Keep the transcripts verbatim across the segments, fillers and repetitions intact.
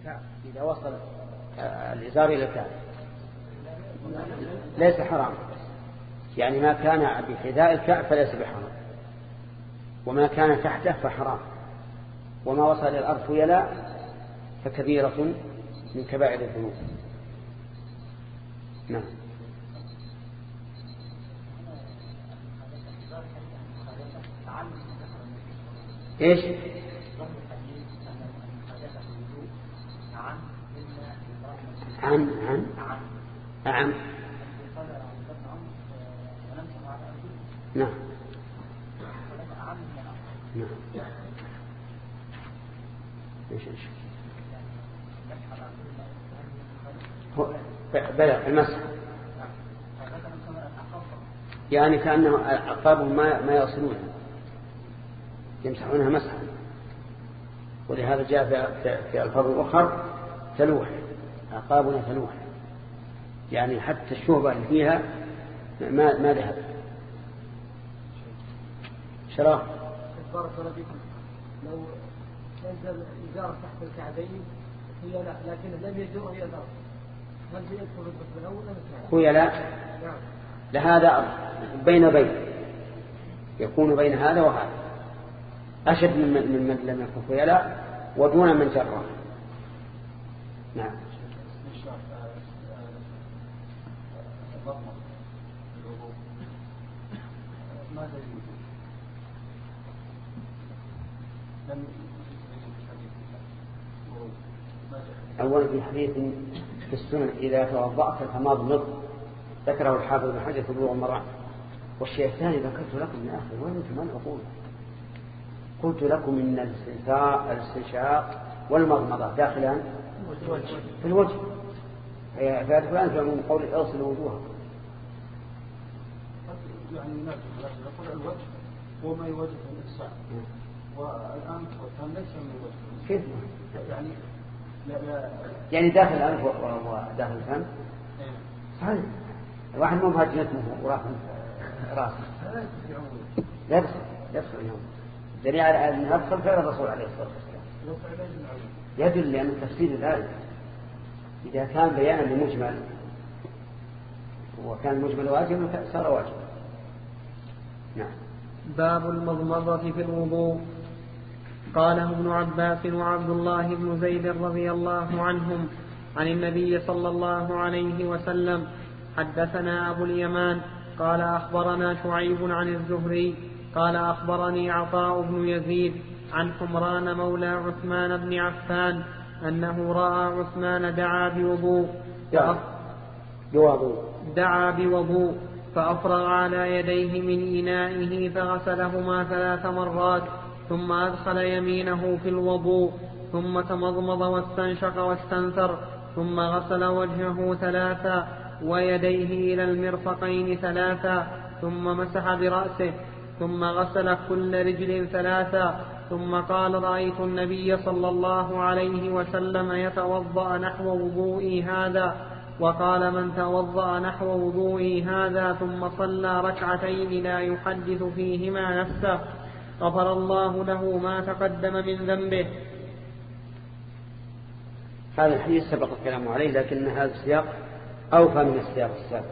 إذا وصل الإزار إلى الكعب ليس حرام، يعني ما كان بحذاء الكعب فليس بحرام، وما كان تحته فحرام، وما وصل إلى الأرض خيلاء فكبيرة من كبائر الذنوب. نعم. ايش؟ عن عن عن نعم نعم ايش ايش بلى المسح، يعني كأنه أعقابهم ما ما يصلونها يمسحونها مسحا، ولهذا جاء في الفاظ الأخرى تلوح، أعقابنا تلوح، يعني حتى الشهبة اللي فيها ما ما ذهب. شراب بارك الله فيكم، لو نزل إزار تحت الكعبين هي لا، لكن لم يجر هي الأرض، هل يدخل القسم الأول أم الثاني؟ هي لا، لهذا بين بين يكون بين هذا وهذا، أشد من من من لم يكن خيلاء ودون من جره. نعم. أولا في حديث في السنن إذا توضأت فمضمض، ذكره الحافظ بن حجر في بلوغ المرام. والشيء الثاني ذكرت لكم يا أخي وين أنتم من أقول، قلت لكم إن الاستنشاق والمضمضة داخلان في الوجه، فيدخلان في قول اغسلوا وجوهكم، يعني يقول الوجه هو ما يوجه الإنسان، والآن ليس من الوجه. كيف يعني لا لا يعني داخل الأنف وداخل الفم صحيح. الواحد مو بهاج نتمه وراح راسه يدخل يدخل اليوم دليل على أن يدخل فعل الرسول عليه الصلاة والسلام يدل لأن تفسير الآية إذا كان بيانا لمجمل وكان مجمل واجب صار واجب. نعم. باب المضمضة في الوضوء. قاله ابن عباس وعبد الله بن زيد رضي الله عنهم عن النبي صلى الله عليه وسلم. حدثنا أبو اليمان قال أخبرنا شعيب عن الزهري قال أخبرني عطاء بن يزيد عن حمران مولى عثمان بن عفان أنه رأى عثمان دعا بوضوء دعا بوضوء فأفرغ على يديه من إنائه فغسلهما ثلاث مرات ثم أدخل يمينه في الوضوء ثم تمضمض واستنشق واستنثر ثم غسل وجهه ثلاثا ويديه إلى المرفقين ثلاثا ثم مسح برأسه ثم غسل كل رجل ثلاثا ثم قال رأيت النبي صلى الله عليه وسلم يتوضأ نحو وضوئي هذا. وقال من توضأ نحو وضوئي هذا ثم صلى ركعتين لا يحدث فيهما نفسه غفر الله له ما تقدم من ذنبه. هذا الحديث سبق الكلام عليه لكن هذا السياق أوفى من السياق السابق.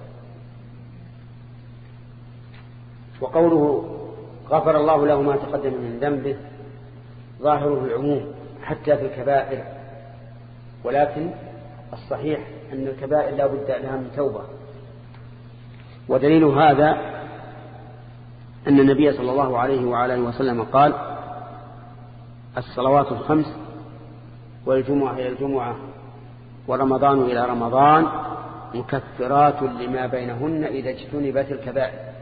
وقوله غفر الله له ما تقدم من ذنبه ظاهره العموم حتى في الكبائر، ولكن الصحيح أن الكبائر لا بد لها من توبة. ودليل هذا أن النبي صلى الله عليه وعلى وسلم قال الصلوات الخمس والجمعة إلى الجمعة ورمضان إلى رمضان مكفرات لما بينهن إذا اجتنبت الكبائر.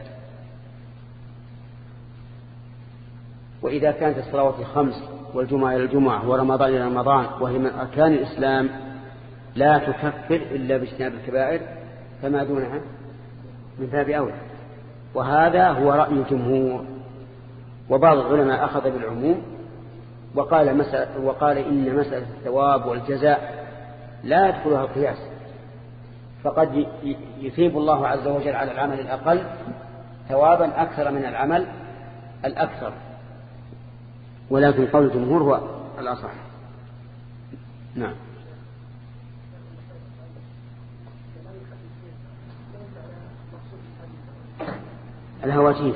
وإذا كانت الصلوات الخمس والجمعة إلى الجمعة ورمضان إلى رمضان وهي من أركان الإسلام لا تكفر إلا باجتناب الكبائر فما دونها من باب أولى. وهذا هو رأي الجمهور. وبعض العلماء أخذ بالعموم وقال, مسألة وقال إن مسألة الثواب والجزاء لا يدخلها القياس، فقد يثيب الله عز وجل على العمل الأقل ثوابا أكثر من العمل الأكثر، ولكن قول الجمهور هو الأصح. نعم. الهواتيف.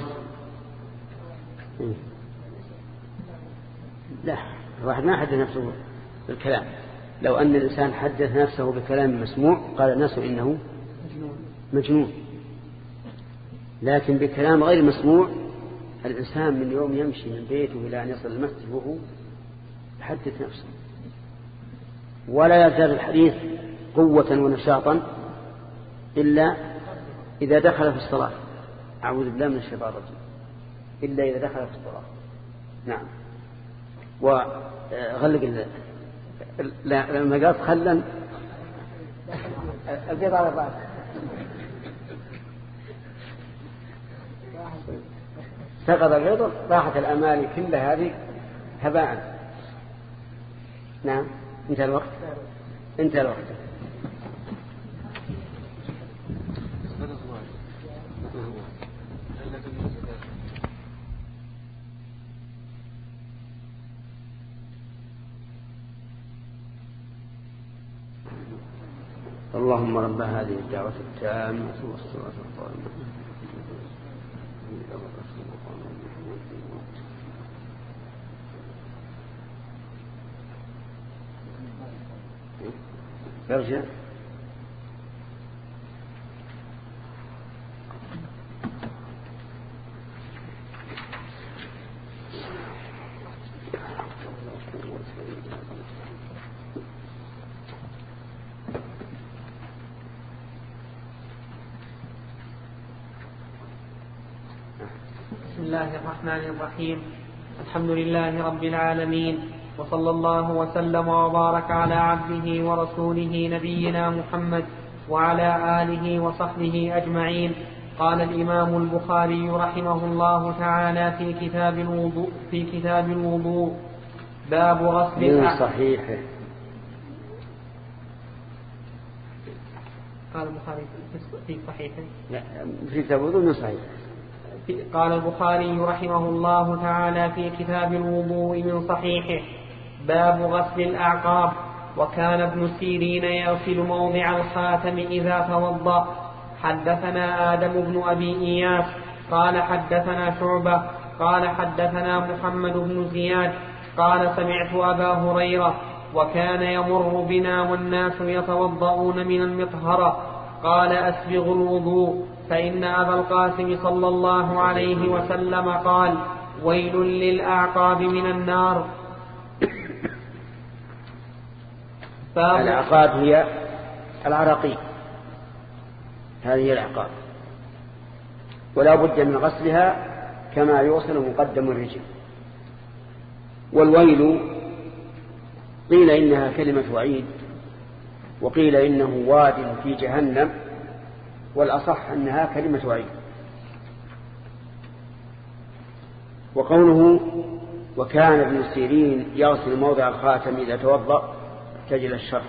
لا، الواحد ما حدث نفسه بالكلام. لو أن الإنسان حدث نفسه بكلام مسموع قال الناس إنه مجنون، لكن بكلام غير مسموع الإنسان من يوم يمشي من بيته إلى أن يصل المسجد وهو يحدث نفسه، ولا يزال الحديث قوة ونشاطا إلا إذا دخل في الصلاة. أعوذ بالله من الشيطان الرجيم. إلا إذا دخل في الصلاة. نعم. وغلق ال... لا لما قال خلا البيض على بعض. سقط البيض راحت الأمال كل هذه هباء. نعم. انتهى الوقت. انتهى الوقت. اللهم رب هذه الدعوة التامة والصلاة القائمة ارجع. بسم الله الرحمن الرحيم. الحمد لله رب العالمين، وصلى الله وسلم وبارك على عبده ورسوله نبينا محمد وعلى آله وصحبه أجمعين. قال الإمام البخاري رحمه الله تعالى في كتاب الوضوء في كتاب الوضوء باب غسل الأعضاء. صحيح. قال البخاري في صحيحه. لا، في كتاب الوضوء من صحيح. قال البخاري رحمه الله تعالى في كتاب الوضوء من صحيحه باب غسل الأعقاب. وكان ابن سيرين يغسل موضع الخاتم إذا توضأ. حدثنا آدم بن أبي إياس قال حدثنا شعبة قال حدثنا محمد بن زياد قال سمعت أبا هريرة وكان يمر بنا والناس يتوضؤون من المطهرة قال أسبغوا الوضوء فإن أبا القاسم صلى الله عليه وسلم قال ويل للأعقاب من النار. الأعقاب هي العراقيل، هذه هي الأعقاب، ولا بد من غسلها كما يوصل مقدم الرجل. والويل قيل إنها كلمة وعيد، وقيل إنه واد في جهنم، والأصح أنها كلمة وعيد. وقوله وكان ابن سيرين يغسل موضع الخاتم إذا توضأ تجل الشرح.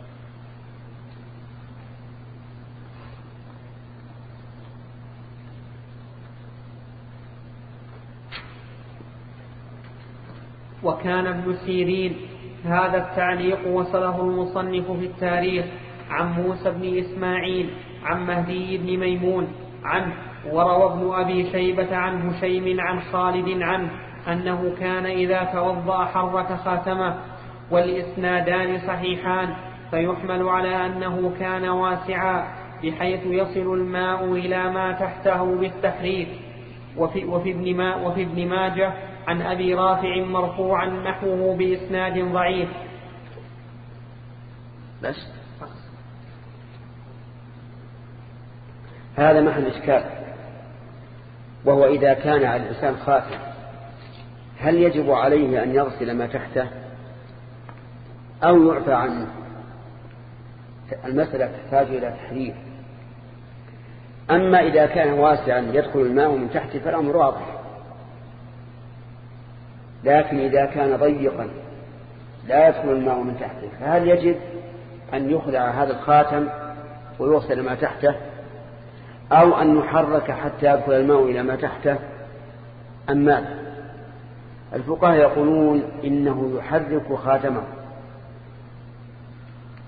وكان ابن سيرين. هذا التعليق وصله المصنف في التاريخ عن موسى بن إسماعيل عن مهدي بن ميمون عنه، وروى ابن أبي شيبة عن هشيم عن خالد عنه أنه كان إذا توضأ حرك خاتمه، والإسنادان صحيحان، فيحمل على أنه كان واسعا بحيث يصل الماء إلى ما تحته بالتحريك. وفي, وفي, ابن, ما وفي ابن ماجه عن أبي رافع مرفوعا نحوه بإسناد ضعيف. بس هذا محل إشكال، وهو إذا كان على الإنسان خاتم هل يجب عليه أن يغسل ما تحته أو يعفى عنه؟ المسألة تحتاج إلى تحرير. أما إذا كان واسعا يدخل الماء من تحته فالأمر واضح، لكن إذا كان ضيقا لا يدخل الماء من تحته فهل يجب أن يخلع هذا الخاتم ويوصل ما تحته، أو أن يحرك حتى يدخل الماء إلى ما تحته أم ماذا؟ الفقهاء يقولون إنه يحرك خاتمه.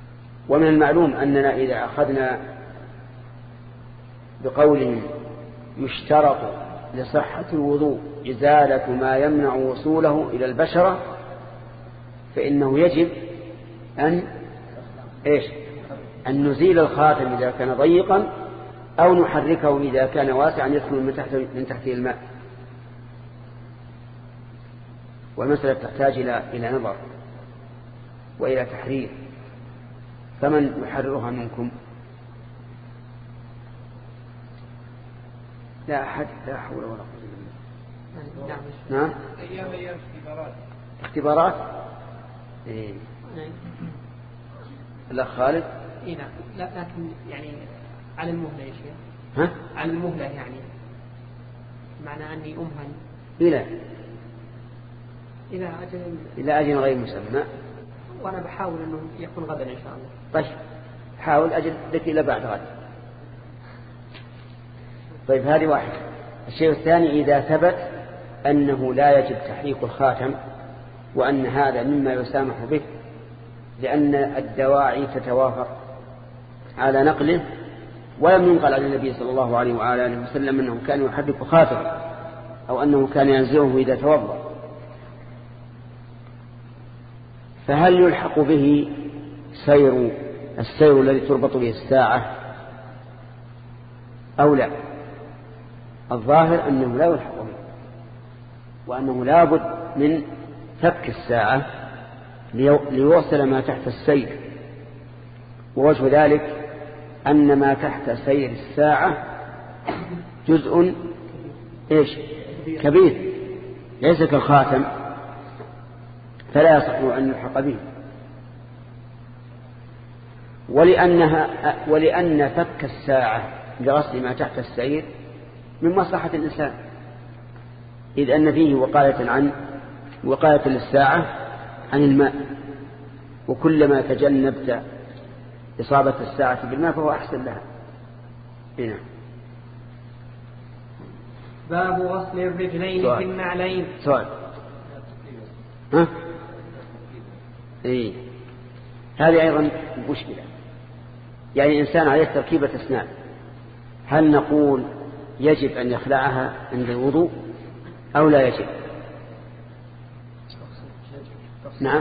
ومن المعلوم أننا إذا أخذنا بقولهم يشترط لصحة الوضوء إزالة ما يمنع وصوله إلى البشرة فإنه يجب أن إيش أن نزيل الخاتم إذا كان ضيقا أو نحركه إذا كان واسعا يدخل من تحت من تحته الماء. والمسألة تحتاج إلى إلى نظر وإلى تحرير. فمن يحررها منكم؟ لا أحد. لا حول ولا قوة إلا بالله. نعم. أيام أيام اختبارات. اختبارات. إيه. الأخ خالد. إيه نعم. لا لكن يعني على المهلة يا شيخ. ها؟ على المهلة يعني. معنى أني أمهل. إلى. إلى أجل. إلى أجل غير مسمى. وأنا بحاول أنه يكون غدا إن شاء الله. طيب. حاول أجل لك إلى بعد غد. طيب هذه واحدة. الشيء الثاني إذا ثبت أنه لا يجب تحريك الخاتم وأن هذا مما يسامح به لأن الدواعي تتوافر على نقله ولم ينقل عن النبي صلى الله عليه وآله وسلم أنه كان يحرك خاتم أو أنه كان ينزعه إذا توضأ. فهل يلحق به سير السير الذي تربط به الساعة أو لا؟ الظاهر أنه لا يلحق به وأنه لا بد من فك الساعة ليوصل ما تحت السير. ووجه ذلك أن ما تحت سير الساعة جزء إيش كبير ليس كالخاتم فلا يصح أن يلحق به. ولأنها ولأن فك الساعة لغسل ما تحت السير من مصلحة الإنسان إذ أن فيه وقاية عن وقاية للساعة عن الماء وكلما تجنبت إصابة الساعة بالماء فهو أحسن لها. هنا باب غسل الرجلين سؤال. في النعلين. سؤال. ها؟ إيه. هذه أيضا مشكلة. يعني إنسان عليه تركيبة أسنان هل نقول يجب أن يخلعها عند الوضوء أو لا يجب؟ نعم.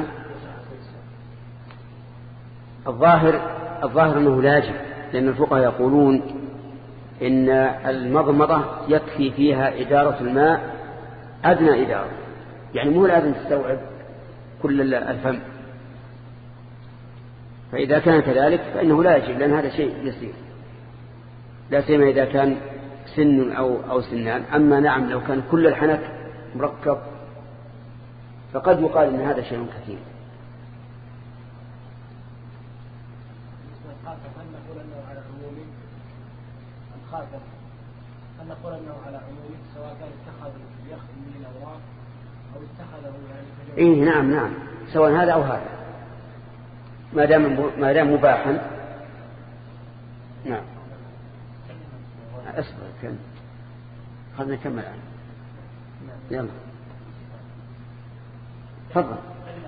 الظاهر الظاهر أنه لا يجب لأن الفقهاء يقولون إن المضمضة يكفي فيها إدارة الماء أدنى إدارة يعني مو لازم تستوعب كل الفم. فإذا كان كذلك فإنه لا يجب لأن هذا شيء يسير لا سيما إذا كان سن أو, أو سنان. أما نعم لو كان كل الحنك مركب فقد يقال إن هذا شيء كثير. هل نقول أنه على عمومه الخاتم هل نقول أنه على عمومه سواء كان اتخذ يخدم من الأوراق أو اتخذه يعني إيه نعم نعم سواء هذا أو هذا ما دام ما دام مباحا. نعم. أصبر كم خلنا نكمل الآن. يلا تفضل.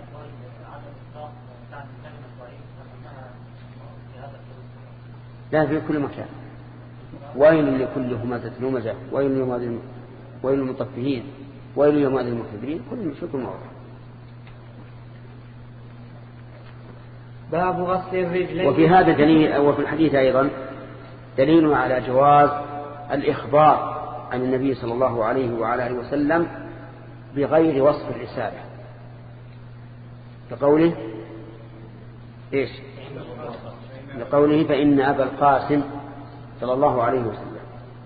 لا في كل مكان. ويل لكل همزة لمزة ويل يومئذ ويل للمطففين ويل يومئذ للمكذبين كل شكل موضع. باب غسل الرجلين. وفي هذا دليل وفي الحديث أيضا دليل على جواز الإخبار عن النبي صلى الله عليه وعلى آله وسلم بغير وصف الرسالة لقوله إيش لقوله فإن أبا القاسم صلى الله عليه وسلم.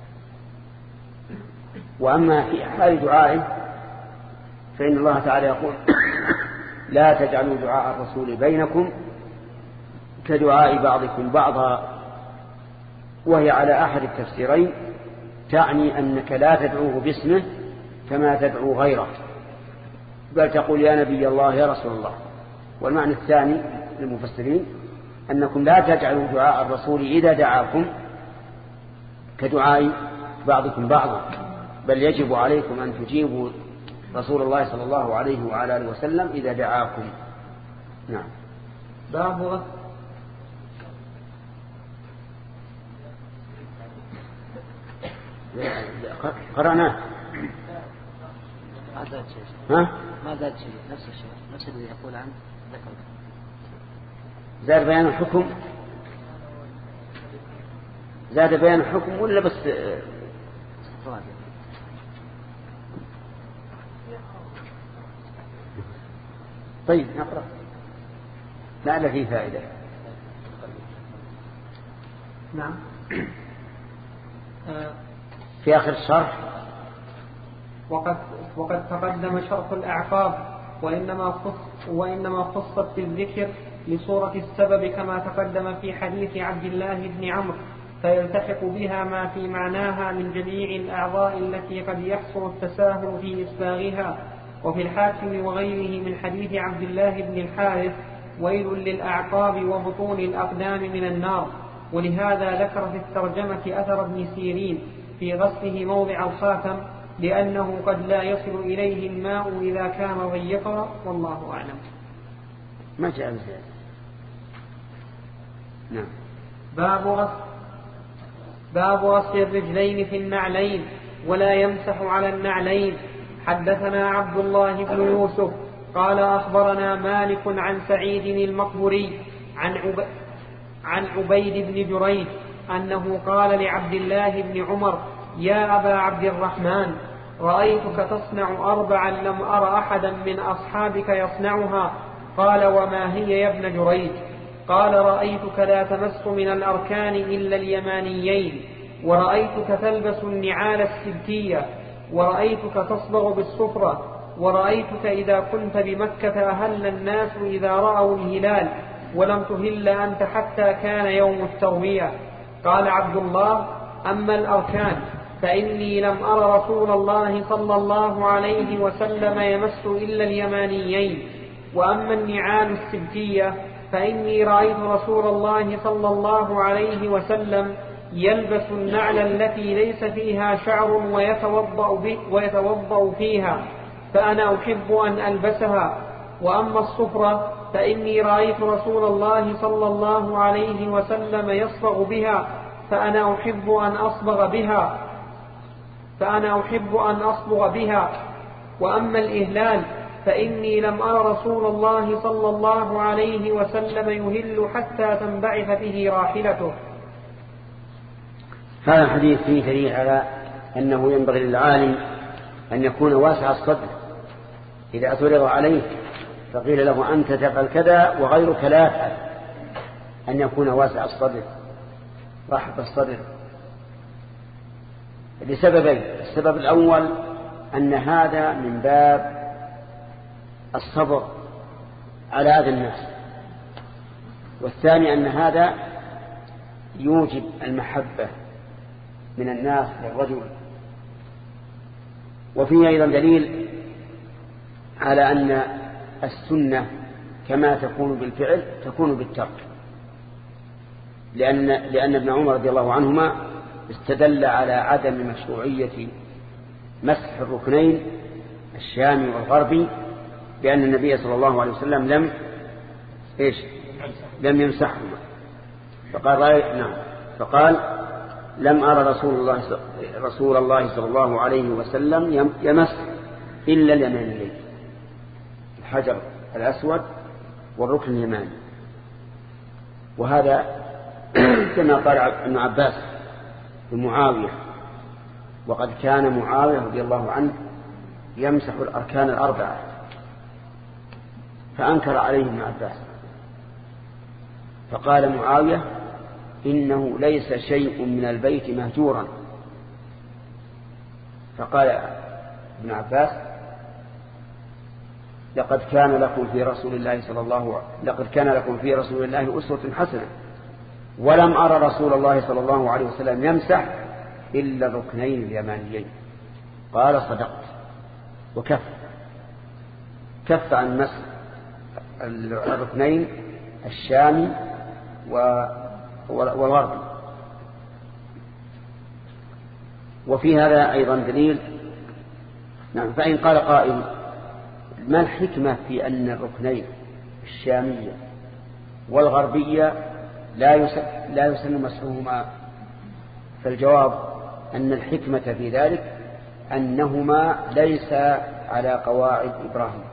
وأما في حال دعائه فإن الله تعالى يقول لا تجعلوا دعاء الرسول بينكم كدعاء بعضكم بعضا وهي على أحد التفسيرين تعني أنك لا تدعوه باسمه كما تدعو غيره بل تقول يا نبي الله يا رسول الله. والمعنى الثاني للمفسرين أنكم لا تجعلوا دعاء الرسول إذا دعاكم كدعاء بعضكم بعضا بل يجب عليكم أن تجيبوا رسول الله صلى الله عليه وعلى آله وسلم إذا دعاكم. نعم. باب قرأناه. ما زاد شيء. ها؟ ما زاد شيء، نفس الشيء، نفس اللي يقول عنه ذكر. زاد بيان الحكم، زاد بيان الحكم ولا بس طيب نقرأ لعل فيه فائدة. نعم. في آخر الشرح وقد وقد تقدم شرح الأعقاب، وإنما خص وإنما خصت بالذكر لصورة السبب كما تقدم في حديث عبد الله بن عمرو، فيلتحق بها ما في معناها من جميع الأعضاء التي قد يحصل التساهل في إسباغها. وفي الحاكم وغيره من حديث عبد الله بن الحارث: ويل للأعقاب وبطون الأقدام من النار. ولهذا ذكر في الترجمة أثر ابن سيرين في غسله موضع الخاتم، لأنه قد لا يصل إليه الماء إذا كان ضيقا، والله أعلم. ما جاء زيادة. نعم. باب غسل باب غسل الرجلين في النعلين ولا يمسح على النعلين. حدثنا عبد الله بن يوسف قال أخبرنا مالك عن سعيد المقبري عن عب... عن عبيد بن جريج أنه قال لعبد الله بن عمر: يا أبا عبد الرحمن، رأيتك تصنع أربعا لم أر أحدا من أصحابك يصنعها. قال: وما هي يا ابن جريج؟ قال: رأيتك لا تمس من الأركان إلا اليمانيين، ورأيتك تلبس النعال السبتية، ورأيتك تصبغ بالصفرة، ورأيتك إذا كنت بمكة أهل الناس إذا رأوا الهلال، ولم تهل أنت حتى كان يوم التروية. قال عبد الله: أما الأركان فإني لم أر رسول الله صلى الله عليه وسلم يمس إلا اليمانيين. وأما النعال السبتية فإني رأيت رسول الله صلى الله عليه وسلم يلبس النعل التي ليس فيها شعر ويتوضأ, به ويتوضأ فيها، فأنا أحب أن ألبسها. وأما الصفرة فإني رأيت رسول الله صلى الله عليه وسلم يصبغ بها، فأنا أحب أن أصبغ بها فأنا أحب أن أصبغ بها. وأما الإهلال فإني لم أر رسول الله صلى الله عليه وسلم يهل حتى تنبعث به راحلته. هذا الحديث فيه دليل على أنه ينبغي للعالم أن يكون واسع الصدر إذا اعترض عليه فقيل له أنت تفعل كذا وغيرك لا يفعل، أن يكون واسع الصدر رحب الصدر لسببين: السبب الأول أن هذا من باب الصبر على أذى الناس، والثاني أن هذا يوجب المحبة من الناس للرجل. وفيه أيضا دليل على أن السنة كما تكون بالفعل تكون بالترك، لأن, لأن ابن عمر رضي الله عنهما استدل على عدم مشروعية مسح الركنين الشامي والغربي بأن النبي صلى الله عليه وسلم لم إيش لم يمسحهما، فقال نعم فقال لم أرى رسول الله رسول الله صلى الله عليه وسلم يمس إلا اليمانيين، الحجر الأسود والركن اليماني. وهذا كما قال ابن عباس لمعاوية: وقد كان معاوية رضي الله عنه يمسح الأركان الأربعة، فأنكر عليه ابن عباس، فقال معاوية: إنه ليس شيء من البيت مهجورا. فقال ابن عباس: لقد كان لكم في رسول الله صلى الله لقد كان لكم في رسول الله أسوة حسنة، ولم أرى رسول الله صلى الله عليه وسلم يمسح إلا الركنين اليمانيين. قال: صدقت. وكف كف عن مسح الركنين الشامي والغربي. وفي هذا أيضا دليل. نعم. فإن قال قائل: ما الحكمة في أن الركنين الشامية والغربية لا يسن مسحهما؟ فالجواب أن الحكمة في ذلك أنهما ليس على قواعد إبراهيم،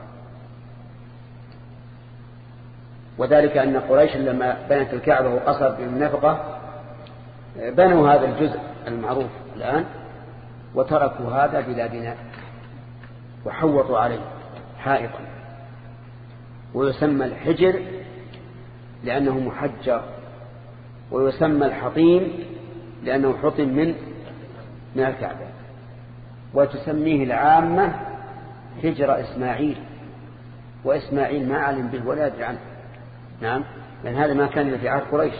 وذلك أن قريش لما بنت الكعبة وقصر بالنفقة بنوا هذا الجزء المعروف الآن وتركوا هذا بلا بناء وحوطوا عليه حائطا، ويسمى الحجر لأنه محجر، ويسمى الحطيم لأنه حطم من من الكعبة، وتسميه العامة حجر إسماعيل، وإسماعيل ما علم به ولا يدري عنه. نعم، لأن هذا ما كان في عهد قريش.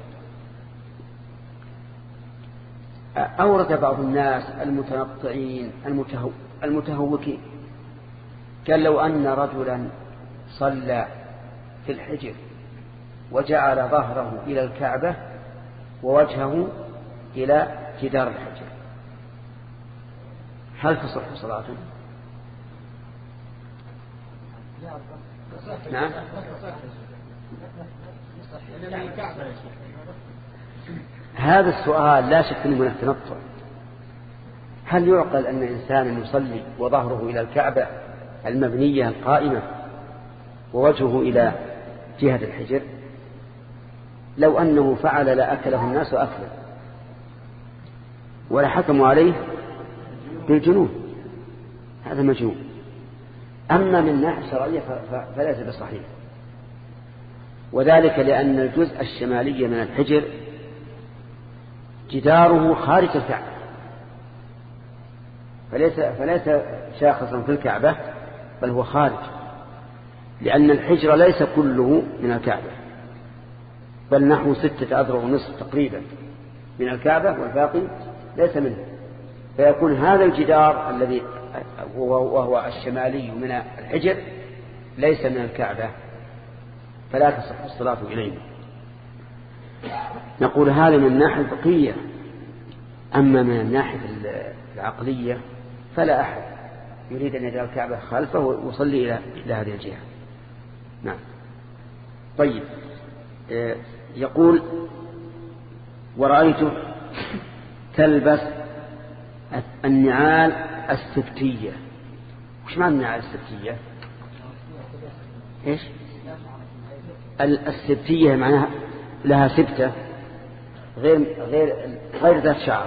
أورد بعض الناس المتنطعين المتهو المتهوكين قال لو أن رجلا صلى في الحجر وجعل ظهره إلى الكعبة ووجهه إلى جدار الحجر هل تصح صلاته؟ نعم. هذا السؤال لا شك أنه من التنطع. هل يعقل أن إنسان يصلي وظهره إلى الكعبة المبنية القائمة ووجهه إلى جهة الحجر؟ لو أنه فعل لأكله الناس أكله ولا حكموا عليه بالجنون، هذا مجنون. أما من ناحية شرعية فليس بصحيح، وذلك لأن الجزء الشمالي من الحجر جداره خارج الكعبة، فليس, فليس شاخصا في الكعبة بل هو خارج، لأن الحجر ليس كله من الكعبة بل نحو ستة أذرع ونصف تقريبا من الكعبة والباقي ليس منه، فيكون هذا الجدار الذي وهو الشمالي من الحجر ليس من الكعبة، فلا تصح الصلاة إليه. نقول هذا من الناحية الفقهية، أما من الناحية العقلية فلا أحد يريد أن يجعل الكعبة خلفه ويصلي إلى إلى هذه الجهة. نعم. طيب، يقول ورأيته تلبس النعال السبتية. وش معنى النعال السبتية؟ إيش السبتية؟ معناها لها سبتة غير غير غير ذات شعر.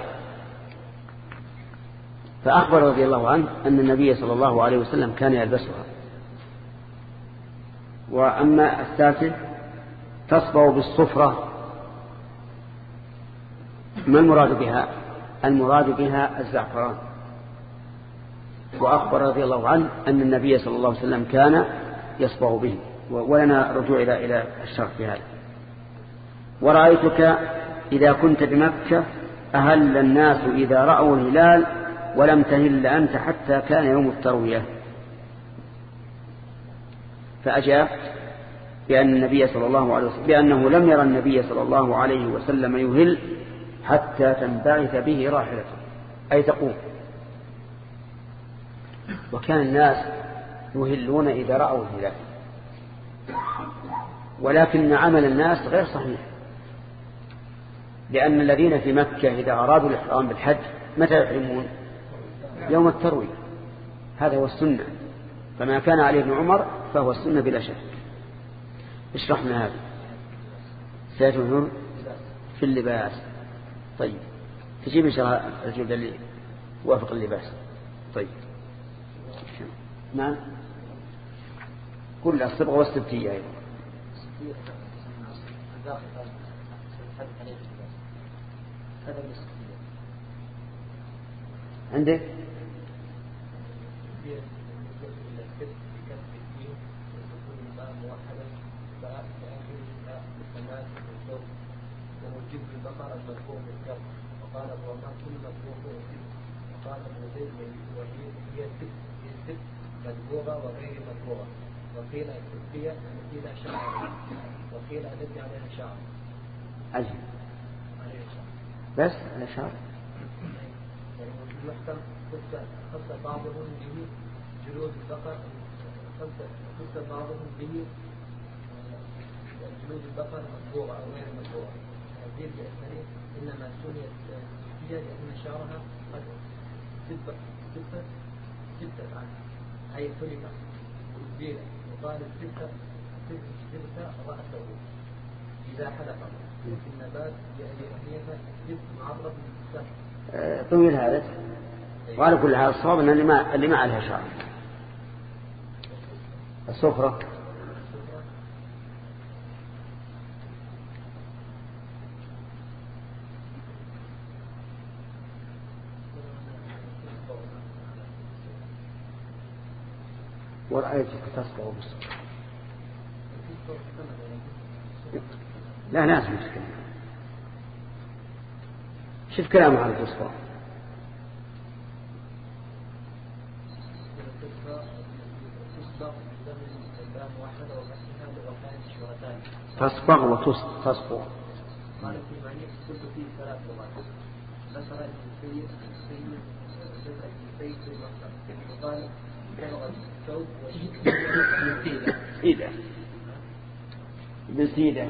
فأخبر رضي الله عنه أن النبي صلى الله عليه وسلم كان يلبسها. وأما الثالثة تصبغ بالصفرة، ما المراد بها؟ المراد بها الزعفران. وأخبر رضي الله عنه أن النبي صلى الله عليه وسلم كان يصبغ به، ولنا رجوع إلى إلى الشرح في هذا. ورأيتك إذا كنت بمكة أهل الناس إذا رأوا الهلال ولم تهل أنت حتى كان يوم التروية. فأجاب بأن النبي صلى الله عليه وسلم بأنه لم يرى النبي صلى الله عليه وسلم يهل حتى تنبعث به راحلته، أي تقوم. وكان الناس يهلون إذا رأوا الهلال، ولكن عمل الناس غير صحيح، لأن الذين في مكة إذا أرادوا الإحرام بالحج متى يحرمون؟ يوم التروية، هذا هو السنة. فما كان عليه ابن عمر فهو السنة بلا شك. اشرحنا هذا. سيتهم في اللباس. طيب، تجيب إن شاء الله الرجل اللي وافق اللباس. طيب، نعم. كل الصبغة والسبتية أيضا. عندك وجب البقر المذكور بالكف، وقال ابو عمر كل مذكور وقال ابن زيد وهي الست هي الست مذكوره وغير مذكوره، وقيل السبتيه التي لا شعر، وقيل التي عليها شعر. عجيب. عليها شعر بس على شعر. يعني في المحكم خص بعضهم به جلود البقر، خص بعضهم به جلود البقر مذكوره او غير مذكوره. الزير بأسنانه إنما سميت سبتية لأن شعرها قد سبت سبت سبتت عنها أي سلبت وزيلت وقال سبت سبت رأسه إذا حلق وفي النبات بأهمية سبت معرض للسهل طويل هذا. وعلى كل هذا الصواب أن اللي ما اللي ما عليها شعر الصفرة. ورأيتك تصبغ بالصفرة. لا لازم تتكلم. شوف كلامه على التصبغ. تصبغ وتصبغ. قال في معنى قلت فيه ثلاث لغات ذكر السيد السيد السيد في المقصد وقال بلغ الثوب سيدة بسيدة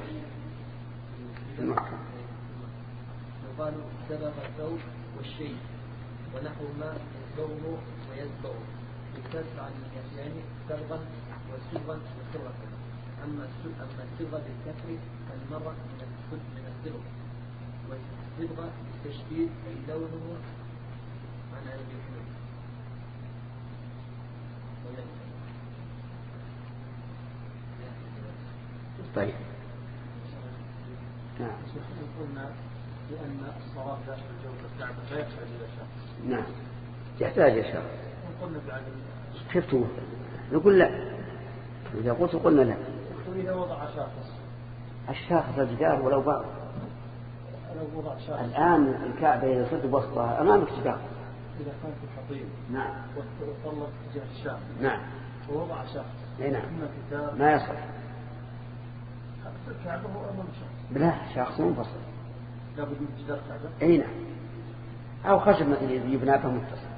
وقال سبق الثوب والشيء ونحو ما يسبغه ويسبغه بالكسر عن الكسرين سبغا وسبغا وسرة. أما أما الصبغة بالكسر فالمرة من السد من الصبغ والصبغة بالتشديد أي لونه عن أبي حميد. طيب. نعم. قلنا بأن الصواب داخل الجوف الكعبة لا يحتاج إلى شخص. نعم. يحتاج إلى شخص. قلنا بعدم. شفتوا؟ نقول لا. إذا قلت قلنا لا. إذا وضع شاخص الشاخص الجدار ولو بعض. لو وضع شاخص. الآن الكعبة إذا صرت بسطها أمامك جدار. إذا كان في الحضيض. نعم. وطلق تجاه الشام. نعم. ووضع شاخص. أي نعم. ما يصح. الكعبة هو أمام شاخص. لا شاخص منفصل. لا بد من جدار كعبة. أي نعم. أو خشب مثل يبنى فمتصل.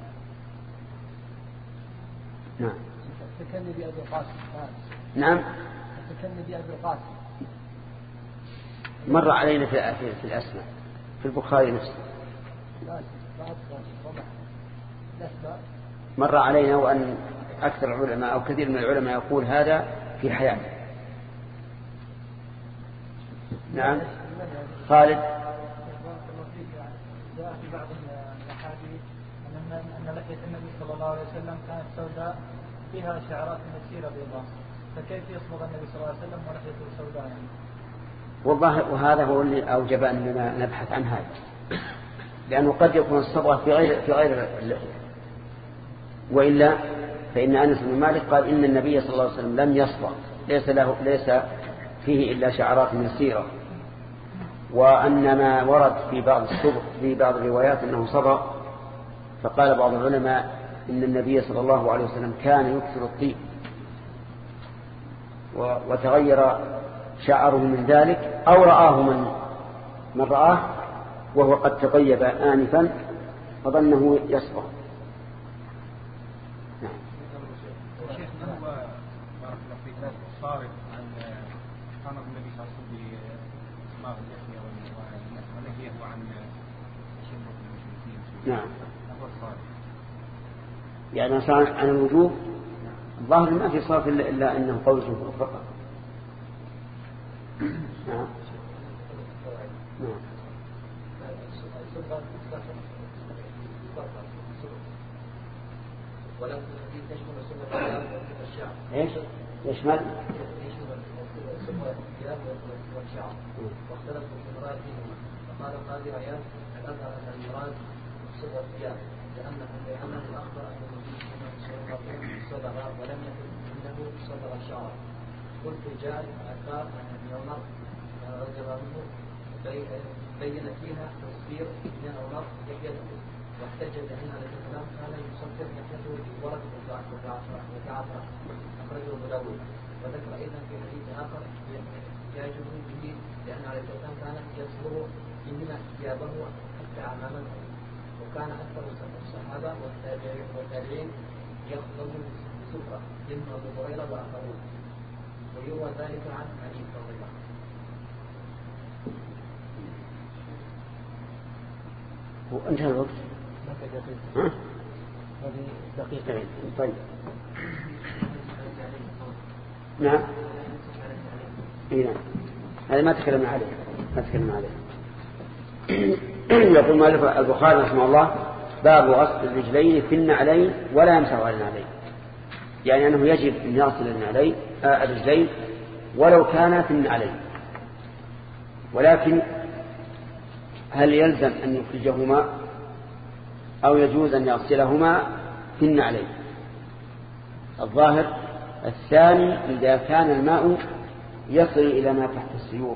نعم. تكلم بأبي القاسم. نعم. تكلم بأبي القاسم. مر علينا في في الأسماء في البخاري نفسه. مر علينا وأن أكثر العلماء أو كثير من العلماء يقول هذا في حياته. نعم. خالد. جاء في بعض الأحاديث أن لحية النبي صلى الله عليه وسلم كانت سوداء فيها شعرات مسيرة بيضاء فكيف يصبغ النبي صلى الله عليه وسلم ولحيته سوداء يعني؟ والله وهذا هو اللي أوجب أننا نبحث عن هذا لأنه قد يكون الصبغة في غير في غير اللحية. وإلا فإن أنس بن مالك قال إن النبي صلى الله عليه وسلم لم يصبغ ليس له ليس فيه إلا شعرات يسيرة. وأن ما ورد في بعض الصبغ في بعض الروايات أنه صبغ. فقال بعض العلماء إن النبي صلى الله عليه وسلم كان يكثر الطيب وتغير شعره من ذلك أو رآه من من رآه وهو قد تطيب آنفا فظنه يصبغ. نعم. شيخ من هو بارك الله فيك صارف عن قناة النبي صلى الله عليه وسلم بإصباغ اللحية ونهيه عن تشبه المشركين؟ نعم. هو الصارف يعني صار عن الوجوب الظاهر ما في صرف إلا أنه قول جمهور فقط. نعم. نعم. ولو تشمل سنة الشعر. ايش؟ يشمل؟ يشمل سنة الثياب والشعر. واختلفوا في المراد فيهما. فقال القاضي عياض الأظهر أن المراد سنة الثياب لأنه لأنه أخبر أن النبي صلى الله عليه وسلم صبغ ولم يكن إنه صبغ الشعر. قلت جاء أثار أن ابن عمر رضي الله عنه بين فيها تصوير ابن عمر لحيته واحتج بأن عليه السلام كان يصفر لحيته بورد وكعفرة أخرجه أبو داود. وذكر أيضا في حديث آخر احتجاجه به لأن عليه السلام كان يصبغ بهما ثيابه حتى عمامته وكان أكثر الصحابة والتابعين يخضمون بسفرة منهم أبو هريرة وآخرون ويروى ذلك عن علي رضي الله عنه. وانتهى الوقت. ها؟ هذه دقيقة. طيب. نعم. إيه نعم. هذا ما تكلمنا عليه. ما تكلمنا عليه. يقول مؤلف البخاري رحمه الله: باب غسل الرجلين في النعلين ولا يمسح على النعلين. يعني أنه يجب أن يغسل النعلين آه الرجلين ولو كان في النعلين، ولكن هل يلزم أن يخرجهما أو يجوز أن يغسلهما في النعلين؟ الظاهر الثاني إذا كان الماء يصل إلى ما تحت السيور،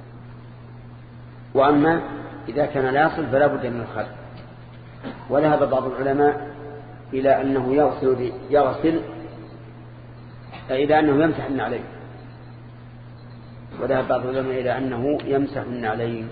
وأما إذا كان لا يصل فلا بد من الخلع. وذهب بعض العلماء إلى أنه يغسل يغسل إلى أنه يمسح النعلين، وذهب بعض العلماء إلى أنه يمسح النعلين،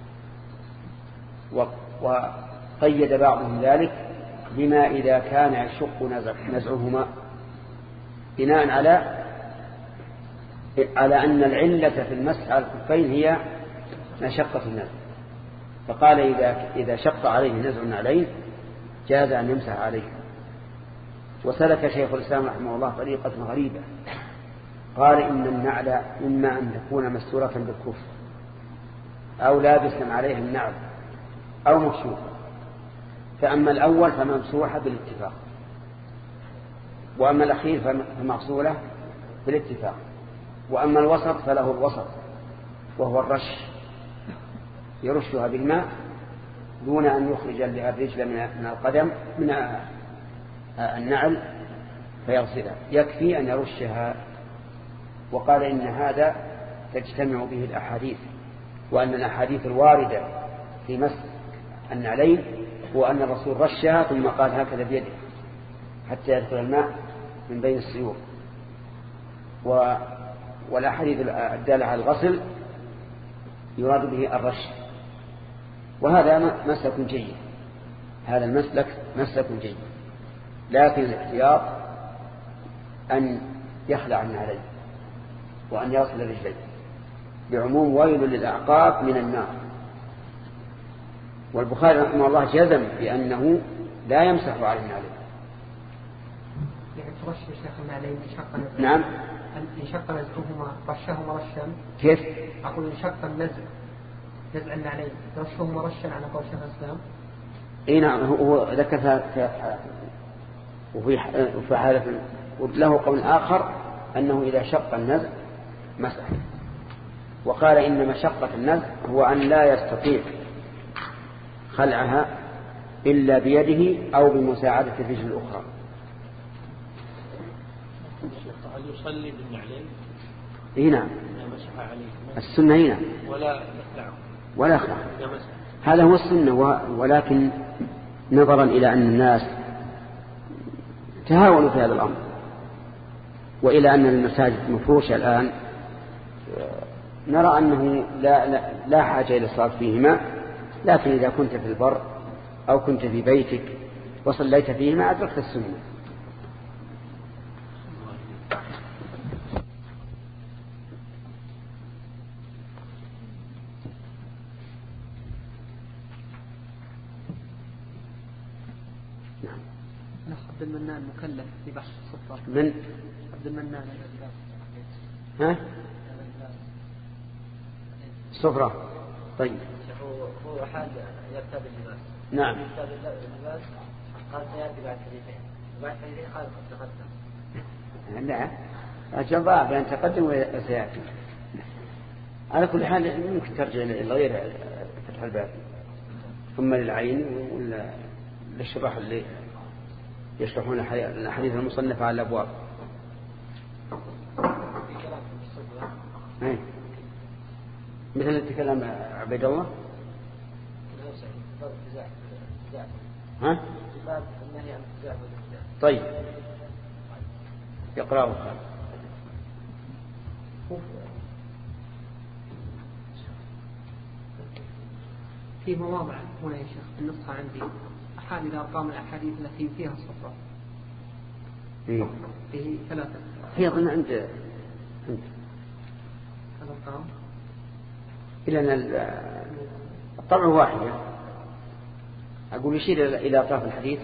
وقيد بعضهم ذلك بما إذا كان يشق نزعهما، بناء على على أن العلة في المسح على الخفين هي مشقة النزع، فقال إذا إذا شق عليه نزع النعلين جاز أن يمسح عليه. وسلك شيخ الإسلام رحمه الله طريقة غريبة، قال إن النعل إما أن تكون مستورة بالكف أو لابسا عليها النعل أو مكشوفة، فأما الأول فممسوحة بالاتفاق، وأما الأخير فمغسولة بالاتفاق، وأما الوسط فله الوسط وهو الرش، يرشها بالماء دون أن يخرج الرجل من القدم من النعل فيغسلها، يكفي أن يرشها. وقال إن هذا تجتمع به الأحاديث، وأن الأحاديث الواردة في مسح النعلين هو أن الرسول رشها ثم قال هكذا بيده حتى يدخل الماء من بين السيور، و... والأحاديث الدالة على الغسل يراد به الرش. وهذا مسلك جيد، هذا المسلك مسلك جيد، لكن الاحتياط أن يخلع النعلين وأن يغسل الرجلين، بعموم ويل للأعقاب من النار. والبخاري رحمه الله جزم بأنه لا يمسح على النعلين. يعني ترش شيخ النعلين انشق نزع. نعم. انشق نزعهما رشهما رشا. كيف؟ أقول انشق النزع نزع النعلين رشهما رشا على قول شيخ الإسلام. اي نعم، هو ذكر ثلاث حالات، وفي حالة له قول آخر أنه إذا شق النزع مسح، وقال إن مشقة النزع هو أن لا يستطيع خلعها إلا بيده أو بمساعدة الرجل الأخرى. هل يصلي بالنعلين؟ إيه نعم، مسح عليه السنة هنا ولا يخلعه ولا يخلعه، هذا هو السنة. ولكن نظرا إلى أن الناس تهاونوا في هذا الأمر، وإلى أن المساجد مفروشة الآن، نرى أنه لا, لا, لا حاجة إلى الصلاة فيهما، لكن إذا كنت في البر أو كنت في بيتك وصليت فيهما أدركت السنة. عبد المنان مكلف في بحث الصفر. من عبد المنان ها صفرة. طيب هو هو حاجة يرتب اللباس. نعم. يرتب اللباس قال سيأتي بعد حديثين، بعد حديثين قال قد تقدم. لا الجواب بين تقدم وسيأتي. على كل حال ممكن ترجع لغير فتح الباب، ثم للعين ولا للشرح اللي يشرحون الحديث المصنف على الأبواب. أي. مثل التكلم عبيد الله. ها؟ طيب يقرأه خالد. في مواضع هنا يا شيخ النسخة عندي أحاديث أرقام الأحاديث التي فيها الصفرة. إيه. فيه ثلاثة. هي أظن عند عند الأرقام. إلا أن الطبع واحدة. أقول يشير إلى أطراف الحديث.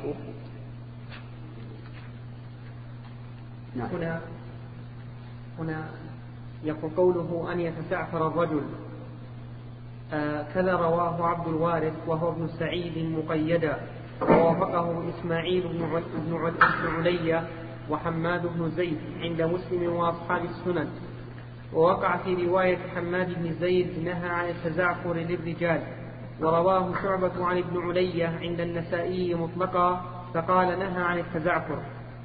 نعم. هنا هنا يقول قوله أن يتزعفر الرجل آه كذا رواه عبد الوارث وهو ابن سعيد مقيدا، ووافقه إسماعيل بن علي وحماد بن زيد عند مسلم وأصحاب السنن. ووقع في رواية حماد بن زيد نهى عن التزعفر للرجال، ورواه شعبة عن ابن علي عند النسائي مطلقا فقال نهى عن التزعفر،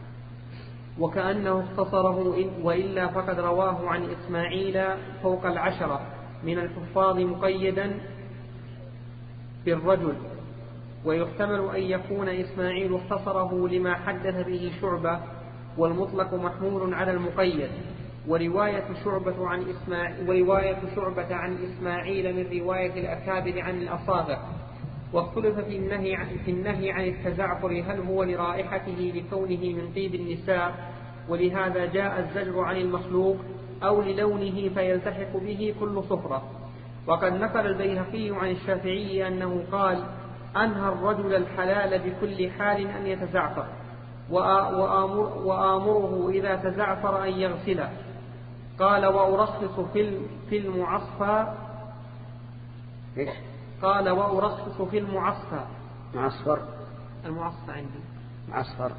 وكأنه اختصره وإلا فقد رواه عن إسماعيل فوق العشرة من الحفاظ مقيدا بالرجل، ويحتمل أن يكون إسماعيل اختصره لما حدث به شعبة، والمطلق محمول على المقيد. ورواية شعبة عن إسماعيل ورواية شعبة عن إسماعيل من رواية الأكابر عن الأصابع. واختلف في النهي عن, في النهي عن التزعفر هل هو لرائحته لكونه من طيب النساء ولهذا جاء الزجر عن المخلوق، أو للونه فيلتحق به كل صفرة. وقد نقل البيهقي عن الشافعي أنه قال أنهى الرجل الحلال بكل حال أن يتزعفر، وآمر وآمره إذا تزعفر أن يغسله. قال وأرخص في المعصفى قال وأرخص في المعصفى معصفر المعصفى عندي معصفر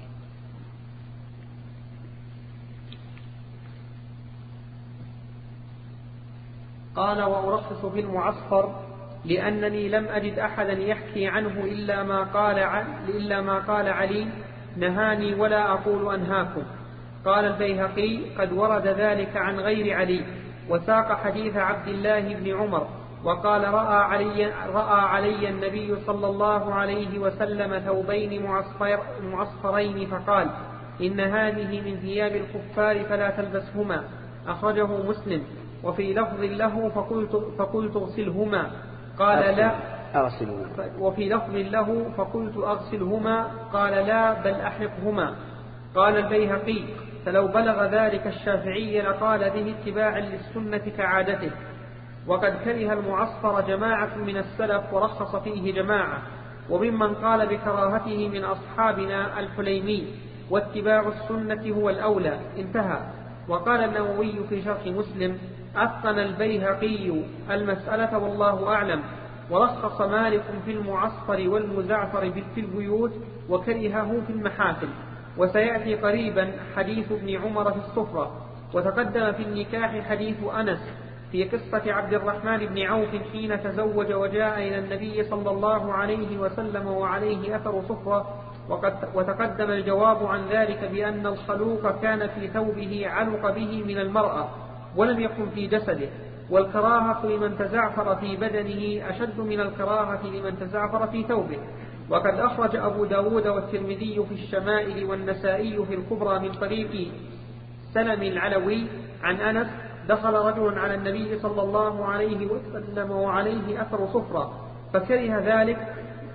قال وأرخص في المعصفر لأنني لم أجد أحدا يحكي عنه إلا ما قال إلا ما قال علي نهاني ولا أقول أنهاكم. قال البيهقي قد ورد ذلك عن غير علي، وساق حديث عبد الله بن عمر وقال رأى علي, رأى علي النبي صلى الله عليه وسلم ثوبين معصفر معصفرين فقال إن هذه من ثياب الكفار فلا تلبسهما. أخرجه مسلم. وفي لفظ له فقلت, فقلت اغسلهما قال لا أغسلهما وفي لفظ له فقلت أغسلهما قال لا بل أحرقهما. قال البيهقي فلو بلغ ذلك الشافعي لقال به اتباعا للسنة كعادته. وقد كره المعصفر جماعة من السلف ورخص فيه جماعة، وممن قال بكراهته من أصحابنا الحليمي، واتباع السنة هو الأولى. انتهى. وقال النووي في شرح مسلم أتقن البيهقي المسألة والله أعلم، ورخص مالك في المعصفر والمزعفر في البيوت وكرهه في المحافل. وسيأتي قريبا حديث ابن عمر في الصفرة. وتقدم في النكاح حديث أنس في قصة عبد الرحمن بن عوف حين تزوج وجاء إلى النبي صلى الله عليه وسلم وعليه أثر صفرة. وتقدم الجواب عن ذلك بأن الخلوق كان في ثوبه علق به من المرأة ولم يكن في جسده، والكراهة لمن تزعفر في بدنه أشد من الكراهة لمن تزعفر في ثوبه. وقد أخرج أبو داود والترمذي في الشمائل والنسائي في الكبرى من طريق سلم العلوي عن أنس دخل رجل على النبي صلى الله عليه وسلم وعليه أثر صفرة فكره ذلك،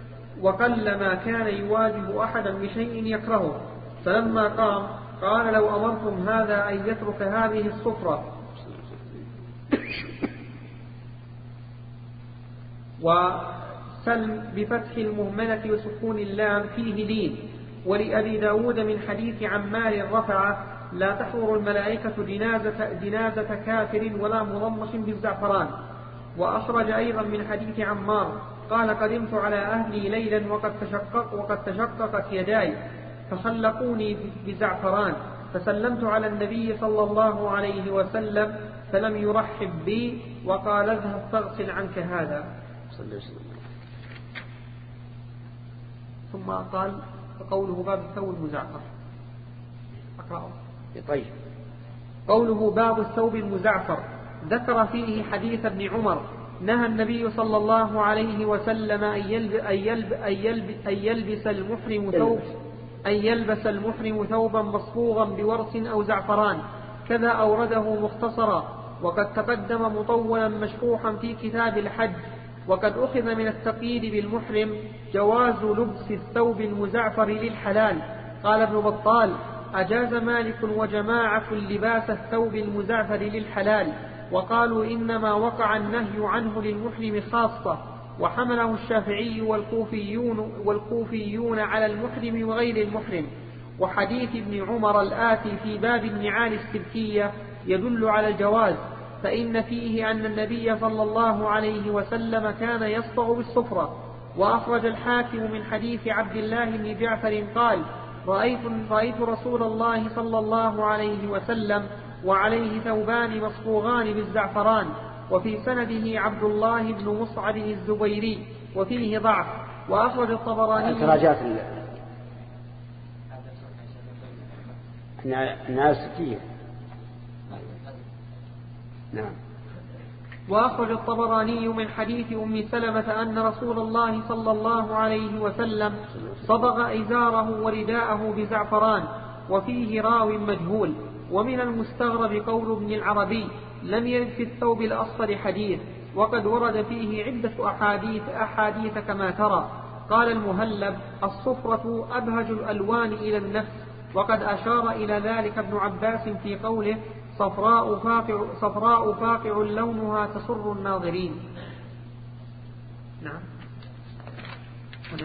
وقل ما كان يواجه أحدا بشيء يكرهه، فلما قام قال لو أمرتم هذا أن يترك هذه الصفرة. وسلم بفتح المهملة وسكون اللام فيه لين. ولأبي داود من حديث عمار رفع لا تحضر الملائكة جنازة, جنازة كافر ولا مضمش بالزعفران. وأخرج أيضا من حديث عمار قال قدمت على أهلي ليلا وقد, تشقق وقد تشققت يداي فخلقوني بزعفران، فسلمت على النبي صلى الله عليه وسلم فلم يرحب بي وقال اذهب فاغسل عنك هذا. ثم قال قوله باب الثوب المزعفر. أقرأه. طيب. قوله باب الثوب المزعفر ذكر فيه حديث ابن عمر نهى النبي صلى الله عليه وسلم أن يلبس, أن يلبس, أن يلبس, أن يلبس المحرم ثوب أن يلبس المحرم ثوبا مصبوغا بورس أو زعفران، كذا أورده مختصرا. وقد تقدم مطولا مشروحا في كتاب الحج. وقد أخذ من التقييد بالمحرم جواز لبس الثوب المزعفر للحلال. قال ابن بطال أجاز مالك وجماعة لباس الثوب المزعفر للحلال، وقالوا إنما وقع النهي عنه للمحرم خاصة وحمله الشافعي والكوفيون, والكوفيون على المحرم وغير المحرم. وحديث ابن عمر الآتي في باب النعال السلكية يدل على الجواز، فإن فيه أن النبي صلى الله عليه وسلم كان يصطع بالصفرة. وأخرج الحاكم من حديث عبد الله بن جعفر قال: رأيت, رأيت رسول الله صلى الله عليه وسلم وعليه ثوبان مصبوغان بالزعفران. وفي سنده عبد الله بن مصعب الزبيري وفيه ضعف. وأخرج الطبراني تراجعت الناس كثير. نعم. وأخرج الطبراني من حديث أم سلمة أن رسول الله صلى الله عليه وسلم صبغ إزاره ورداءه بزعفران، وفيه راو مجهول. ومن المستغرب قول ابن العربي: لم يرد في الثوب الأصفر حديث، وقد ورد فيه عدة أحاديث أحاديث كما ترى. قال المهلب: الصفرة أبهج الألوان إلى النفس، وقد أشار إلى ذلك ابن عباس في قوله: صفراء فاقع, صفراء فاقع لونها تسر الناظرين. نعم. هنا.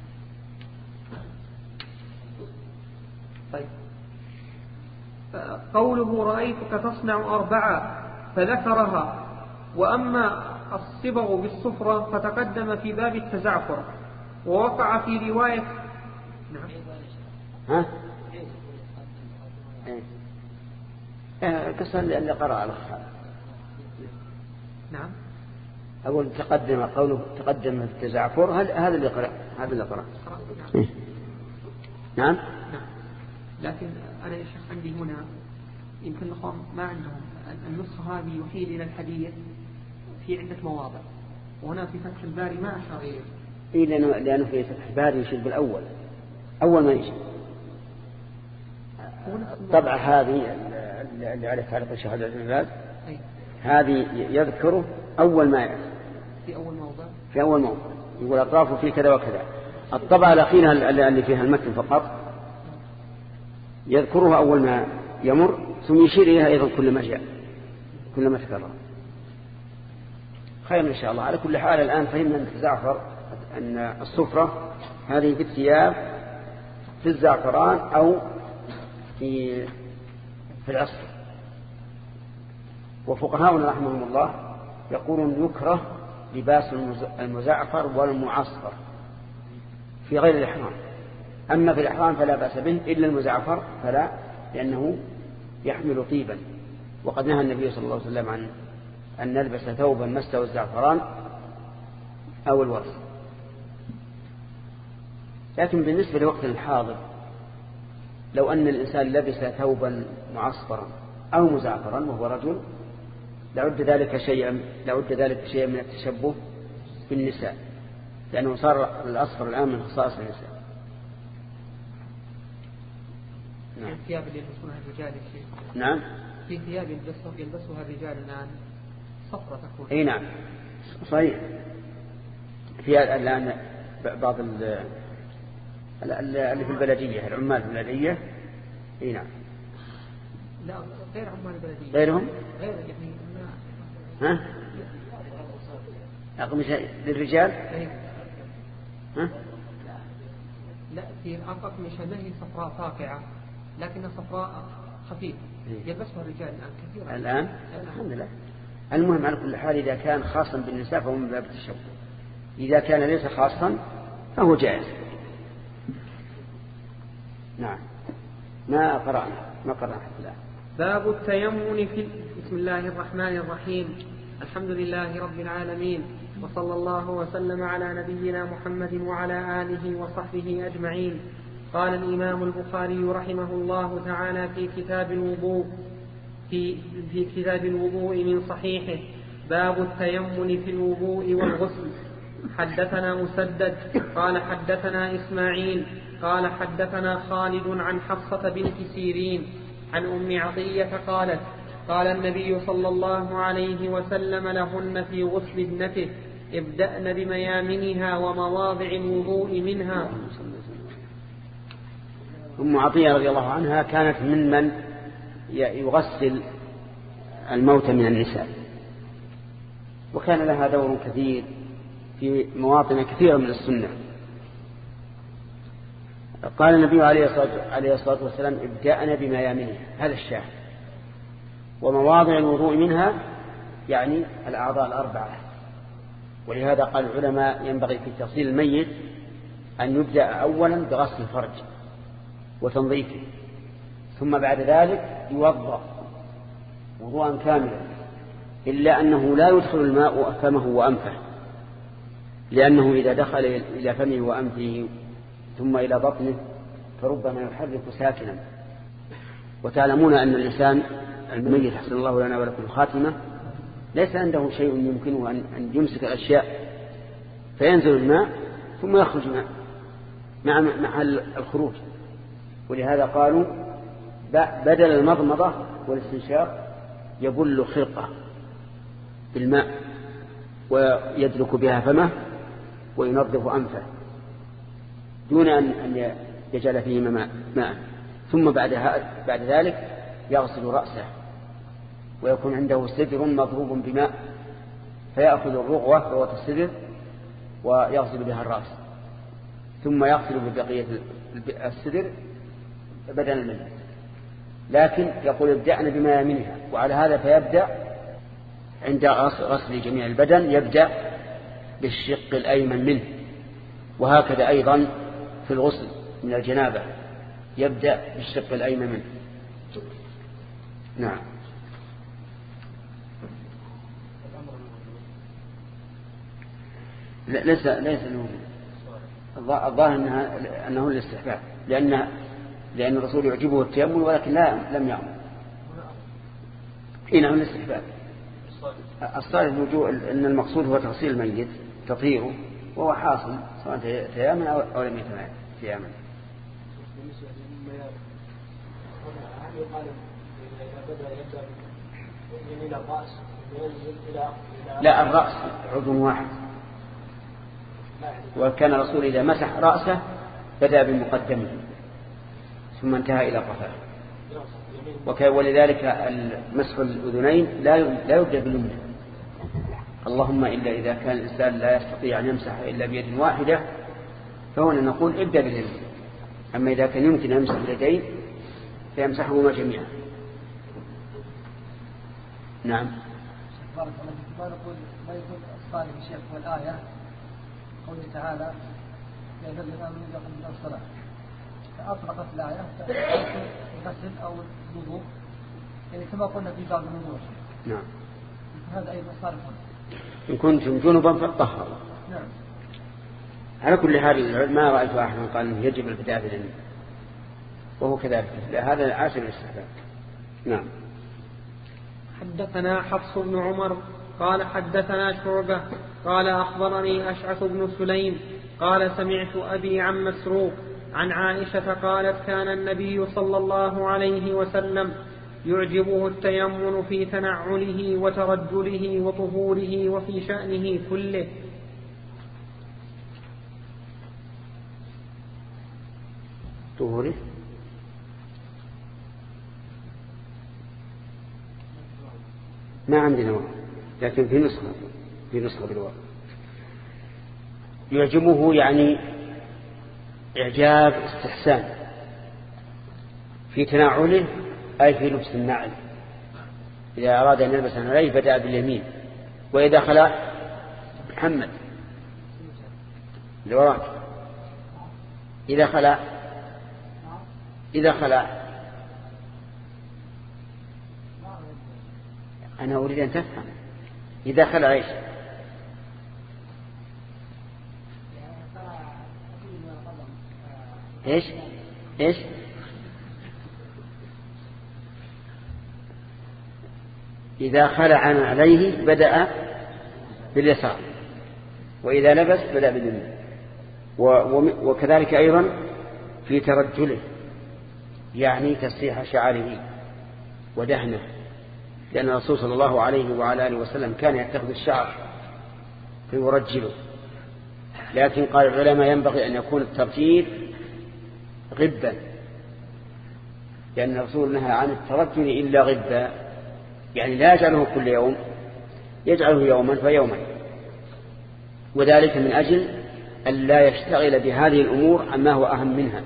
طيب. قوله: رأيتك تصنع أربعة فذكرها. وأما الصبغ بالصفرة فتقدم في باب التزعفر، ووقع في رواية. نعم. ها؟ قصة اللي قرأ الأخ. نعم. أقول تقدم قوله تقدم في التزعفر، هذا اللي قرأ هذا اللي قرأ. نعم. نعم. نعم. لكن أنا يا شيخ عندي هنا يمكن الأخوان ما عندهم النسخة هذه يحيل إلى الحديث في عدة مواضع، وهنا في فتح الباري ما أشار إليه. إيه لأنه, لأنه في فتح الباري يشير بالأول، أول ما يشير. الطبعة هذه اللي على تعرف الشهادة الجنبات هذه يذكره أول ما يأتي في أول موضع في أول موضع يقول أطرافه في كذا وكذا. الطبعة الأخيرة اللي فيها المتن فقط يذكرها أول ما يمر، ثم يشير إليها أيضا كل ما جاء كل ما تكرر. خير إن شاء الله. على كل حال الآن فهمنا أن الزعفر أن الصفرة هذه في الثياب في الزعفران أو في في العصر. وفقهاؤنا رحمهم الله يقولون يكره لباس المزعفر والمعصفر في غير الإحرام. أما في الإحرام فلا بأس به، إلا المزعفر فلا، لأنه يحمل طيبا. وقد نهى النبي صلى الله عليه وسلم عن أن نلبس ثوبا مسه الزعفران أو الورس. لكن بالنسبة لوقت الحاضر لو أن الإنسان لبس ثوبا معصفرا أو مزعفرا وهو رجل لعد ذلك شيئا لعد ذلك شيئا من التشبه بالنساء، لأنه صار الأصفر الآن من خصائص النساء. نعم. الثياب اللي يلبسونها الرجال شيء. نعم. في ثياب يلبسها الرجال الآن صفرة تكون. أي نعم صحيح. في الآن بعض اللي في البلدية العمال في البلدية. أي نعم. لا غير عمال البلدية. غيرهم؟ غير يعني. ها؟ أقمش للرجال؟ ها؟ لا في أقمشة ما هي صفراء فاقعة لكنها صفراء خفيفة يلبسها الرجال الآن كثيرا. الآن؟ الحمد لله. المهم على كل حال إذا كان خاصا بالنساء فهو من باب التشبه، إذا كان ليس خاصا فهو جائز. نعم. ما قرأنا ما قرأنا حتى الآن. باب التيمم في بسم الله الرحمن الرحيم. الحمد لله رب العالمين، وصلى الله وسلم على نبينا محمد وعلى آله وصحبه أجمعين. قال الإمام البخاري رحمه الله تعالى في كتاب الوضوء في, في كتاب الوضوء من صحيحه: باب التيمم في الوضوء والغسل. حدثنا مسدد قال حدثنا إسماعيل قال حدثنا خالد عن حفصة بنت سيرين عن أم عطية قالت: قال النبي صلى الله عليه وسلم لهن في غسل ابنته: ابدأن بميامنها ومواضع الوضوء منها. أم عطية رضي الله عنها كانت ممن يغسل الموت من النساء، وكان لها دور كثير في مواطن كثيرة من السنة. قال النبي عليه الصلاة والسلام ابدأنا بميامنها، هذا الشاهد. ومواضع الوضوء منها يعني الأعضاء الأربعة. ولهذا قال العلماء ينبغي في تغسيل الميت أن يبدأ أولا بغسل الفرج وتنظيفه، ثم بعد ذلك يوضأ وضوءا كاملا، إلا أنه لا يدخل الماء فمه وأنفه، لأنه إذا دخل إلى فمه وأنفه ثم إلى بطنه فربما يحرك ساكنا. وتعلمون أن الإنسان الميت حسن الله لنا ولكم الخاتمة ليس عنده شيء يمكنه أن يمسك الأشياء، فينزل الماء ثم يخرج مع مع الخروج. ولهذا قالوا بدل المضمضة والاستنشاق يبل خرقة بالماء ويدلك بها فمه وينظف أنفه دون أن يجعل فيه ماء، ثم بعد بعد ذلك يغسل رأسه ويكون عنده سدر مضروب بماء، فيأخذ الرغوة رغوة السدر ويغسل بها الرأس، ثم يغسل ببقية السدر بدل منه. لكن يقول ابدأنا بميامنها، وعلى هذا فيبدأ عند غسل جميع البدن يبدأ بالشق الأيمن منه، وهكذا أيضا في الغسل من الجنابة يبدأ بالشق الأيمن منه. نعم. ليس ليس الوجود، الظاهر انها انه الاستحباب، لان لان الرسول يعجبه التيمم ولكن لا لم يأمر. إنه الاستحباب. الصالح الوجوء ان المقصود هو تغسيل الميت تطهيره، وهو حاصل سواء تيامن او لم يتيامن. لا، الرأس عضو واحد، وكان الرسول إذا مسح رأسه بدأ بمقدمه ثم انتهى إلى قفاه. ولذلك مسح الأذنين لا يبدأ باليمنى، اللهم إلا إذا كان الإنسان لا يستطيع أن يمسح إلا بيد واحدة فهنا نقول ابدأ باليمنى، أما إذا كان يمكن أن يمسح باليدين فيمسحهما جميعا. نعم. ما نقول ما يكون الصالح الشيخ والآية قوله تعالى يا الذين آمنوا إذا قمتم إلى الصلاة، فأطلقت الآية الغسل أو الوضوء، يعني كما قلنا في باب الوضوء. نعم. هذا أيضا صالح. إن كنتم جنبا فاطهروا. نعم. على كل حال ما رأيت أحد قال إنه يجب البداية بالعلم، وهو كذلك، هذا عاشر الاستحباب. نعم. حدثنا حفص بن عمر قال حدثنا شعبة قال أخبرني أشعث بن سليم قال سمعت أبي عن مسروق عن عائشة قالت كان النبي صلى الله عليه وسلم يعجبه التيمن في تنعله وترجله وطهوره وفي شأنه كله. طهوره ما عندنا وقت، لكن في نسخة في نسخة بالواقع يعجبه يعني إعجاب استحسان في تناعله، أي في لبس النعل. إذا أراد أن يلبس عليه بدأ باليمين، وإذا خلع محمد لوراك إذا خلع إذا خلع أنا أريد أن تفهم إذا خلع إيش؟ إيش؟ إيش؟ إذا خلع عليه بدأ باليسار، وإذا لبس بدأ باليمين. وكذلك أيضا في ترجله، يعني تسريح شعره ودهنه، لأن الرسول صلى الله عليه وعلى آله وسلم كان يتخذ الشعر فيرجله، لكن قال العلماء ينبغي أن يكون الترجيل غبا، لأن الرسول نهى عن الترجل إلا غبا، يعني لا يجعله كل يوم، يجعله يوما فيوما. وذلك من أجل أن لا يشتغل بهذه الأمور عما هو أهم منها.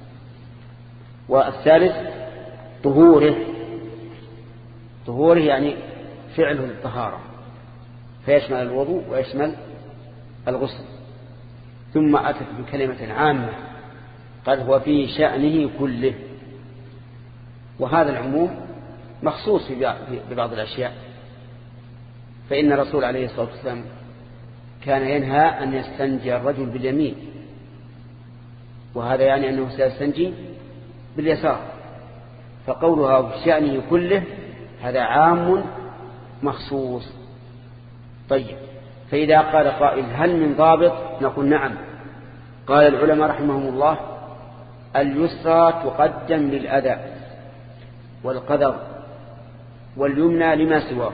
والثالث طهوره، طهوره يعني فعله الطهارة، فيشمل الوضوء ويشمل الغسل. ثم أتت بكلمة عامة قال هو في شأنه كله، وهذا العموم مخصوص ببعض الأشياء. فإن الرسول عليه الصلاة والسلام كان ينهى أن يستنجي الرجل باليمين، وهذا يعني أنه سيستنجي باليسار، فقولها في شأنه كله هذا عام مخصوص. طيب، فإذا قال قائل هل من ضابط؟ نقول نعم. قال العلماء رحمهم الله اليسرى تقدم للأذى والقدر، واليمنى لما سواه.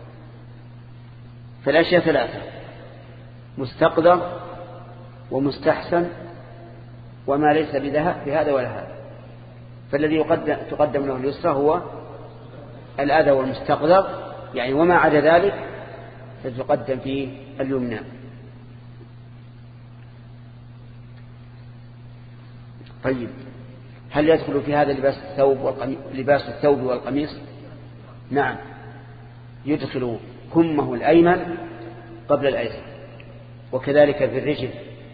فالأشياء ثلاثة: مستقدر ومستحسن وما ليس بهذا ولا هذا. فالذي يقدم تقدم له اليسرى هو الأذى والمستقدر، يعني وما عدا ذلك فتقدم فيه اليمنى. طيب، هل يدخل في هذا لباس الثوب والقميص لباس الثوب والقميص؟ نعم، يدخل كمه الأيمن قبل الأيسر، وكذلك في الرجل.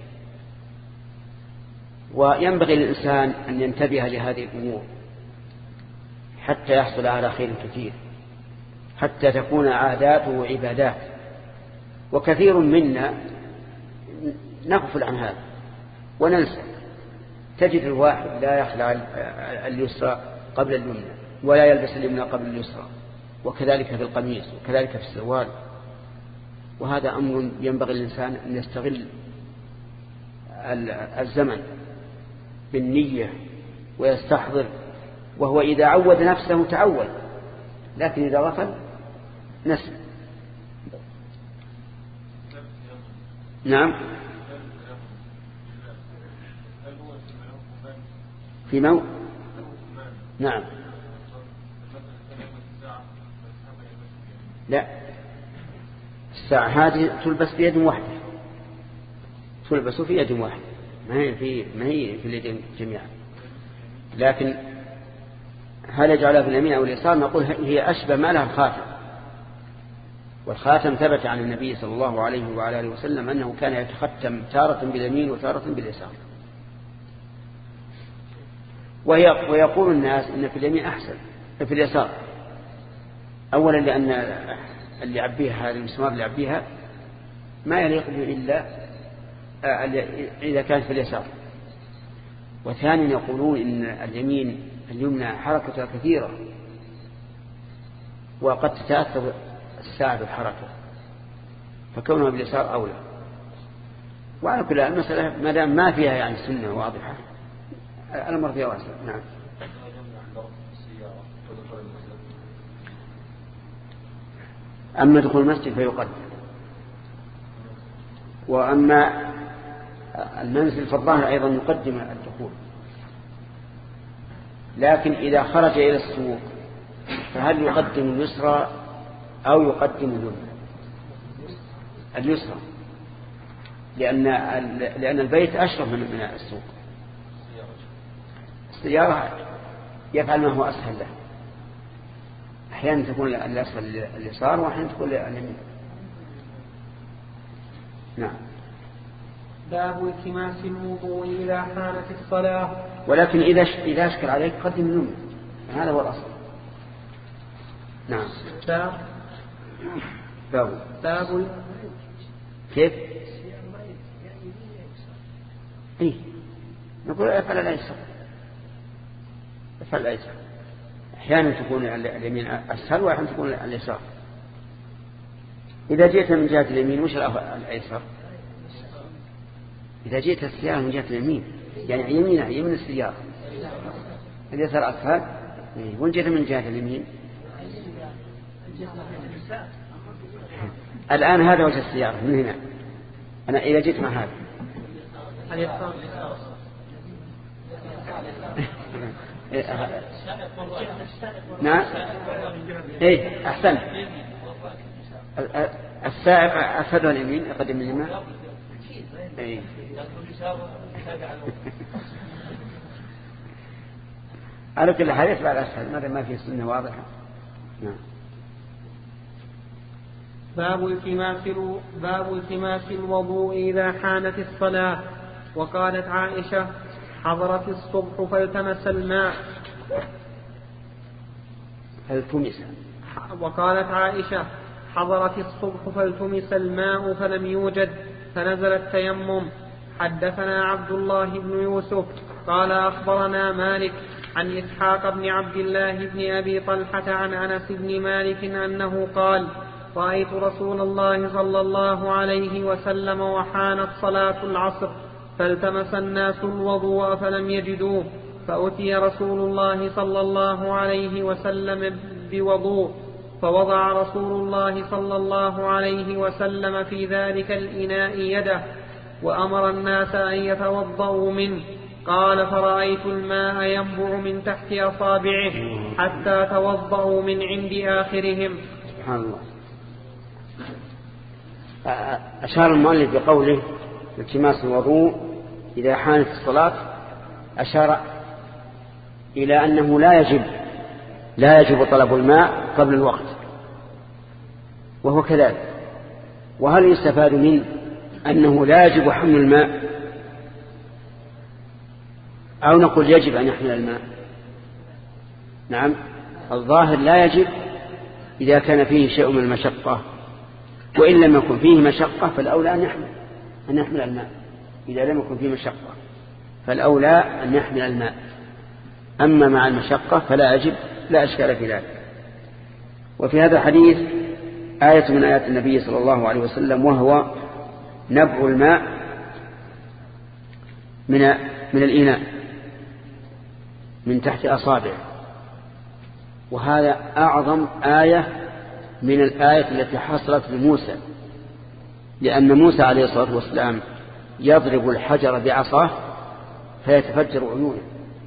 وينبغي للإنسان أن ينتبه لهذه الأمور حتى يحصل على خير كثير، حتى تكون عاداته وعبادات. وكثير منا نغفل عن هذا وننسى. تجد الواحد لا يخلع اليسرى قبل اليمنى، ولا يلبس اليمنى قبل اليسرى، وكذلك في القميص، وكذلك في السروال. وهذا أمر ينبغي الإنسان أن يستغل الزمن بالنية ويستحضر، وهو إذا عود نفسه تعود، لكن إذا غفل نسي. نعم، في موت. نعم، لا، الساعة هذه تلبس في يد واحدة، تلبس في يد واحدة، ما هي في ما هي في اليدين جميعا. لكن هل يجعلها في اليمين أو اليسار؟ نقول هي أشبه ما لها الخاتم، والخاتم ثبت عن النبي صلى الله عليه وعلى آله وسلم أنه كان يتختم تارة باليمين وتارة باليسار. ويقول الناس إن في اليمين أحسن في اليسار، أولا لأن اللي يعبيها هذا المسمار اللي يعبيها ما يليق به إلا إذا كانت في اليسار. وثانيا يقولون إن اليمين اليمنى حركتها كثيرة، وقد تتأثر الساعة بالحركة، فكونها باليسار أولى. وعلى كل المسألة ما دام ما فيها يعني سنة واضحة الأمر فيها واسع. نعم. أما دخول المسجد فيقدم، وأما المنزل فالظاهر أيضا يقدم الدخول. لكن إذا خرج إلى السوق فهل يقدم اليسرى أو يقدم اليمنى؟ اليسرى، لأن لأن البيت أشرف من السوق. السيارة يفعل ما هو أسهل له، أحيانا تكون الأسفل اليسار وأحيانا تكون اليمين. نعم. باب التماس الوضوء إذا حانت الصلاة. ولكن إذا إذا أشكل عليك قدم اليمنى، هذا هو الأصل. نعم. باب باب باب كيف؟ إيه نقول افعل الأيسر، افعل الأيسر. أحيانا تكون اليمين أسهل وأحيانا تكون اليسار. إذا جئت من جهة اليمين وش الأيسر؟ إذا جئت السيارة من جهة اليمين يعني يمينها يمين السيارة، اليسار أسهل. وإن جئت من جهة اليمين الآن هذا وجه السيارة من هنا. أنا إذا جئت مع هذا نعم. إيه أحسن. السائق أسفل اليمين أقدم اليمين. إيه. على كل حال يتبع الأسفل ماذا ما في سنة واضحة. نعم. باب التماس باب التماس الوضوء إذا حانت الصلاة. وقالت عائشة حضرت الصبح فالتمس الماء فالتمس وقالت عائشة حضرت الصبح فالتمس الماء فلم يوجد فنزل التيمم. حدثنا عبد الله بن يوسف قال أخبرنا مالك عن إسحاق بن عبد الله بن أبي طلحة عن أنس بن مالك أنه قال رأيت رسول الله صلى الله عليه وسلم وحانت صلاة العصر فالتمس الناس الوضوء فلم يجدوه فأتي رسول الله صلى الله عليه وسلم بوضوء فوضع رسول الله صلى الله عليه وسلم في ذلك الإناء يده وأمر الناس أن يتوضأوا منه. قال فرأيت الماء ينبع من تحت أصابعه حتى توضأوا من عند آخرهم. سبحان الله. أشار المؤلف بقوله التماس الوضوء إذا حانت الصلاة أشار إلى أنه لا يجب لا يجب طلب الماء قبل الوقت وهو كذلك. وهل يستفاد منه أنه لا يجب حمل الماء أو نقول يجب أن يحمل الماء؟ نعم الظاهر لا يجب إذا كان فيه شيء من المشقة، وإن لم يكن فيه مشقة فالأولى أن يحمل أن يحمل الماء. إذا لم يكن فيه مشقة فالأولى أن يحمل الماء، أما مع المشقة فلا يجب لا أشكال في ذلك. وفي هذا الحديث آية من آيات النبي صلى الله عليه وسلم وهو نبع الماء من من الإناء من تحت أصابعه، وهذا أعظم آية من الآية التي حصلت لموسى، لأن موسى عليه الصلاة والسلام يضرب الحجر بعصاه فيتفجر عيونه،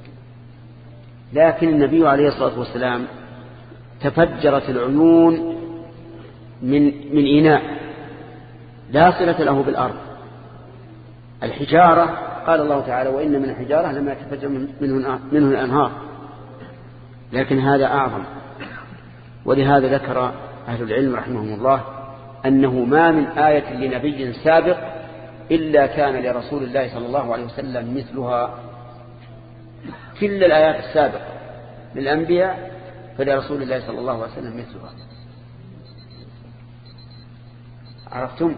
لكن النبي عليه الصلاة والسلام تفجرت العيون من من إناء لا صلة له بالأرض. الحجارة قال الله تعالى وإن من الحجارة لما يتفجر منه, منه الأنهار، لكن هذا أعظم. ولهذا ذكر أهل العلم رحمهم الله أنه ما من آية لنبي سابق إلا كان لرسول الله صلى الله عليه وسلم مثلها. كل الآيات السابقة للأنبياء فلرسول الله صلى الله عليه وسلم مثلها. عرفتم؟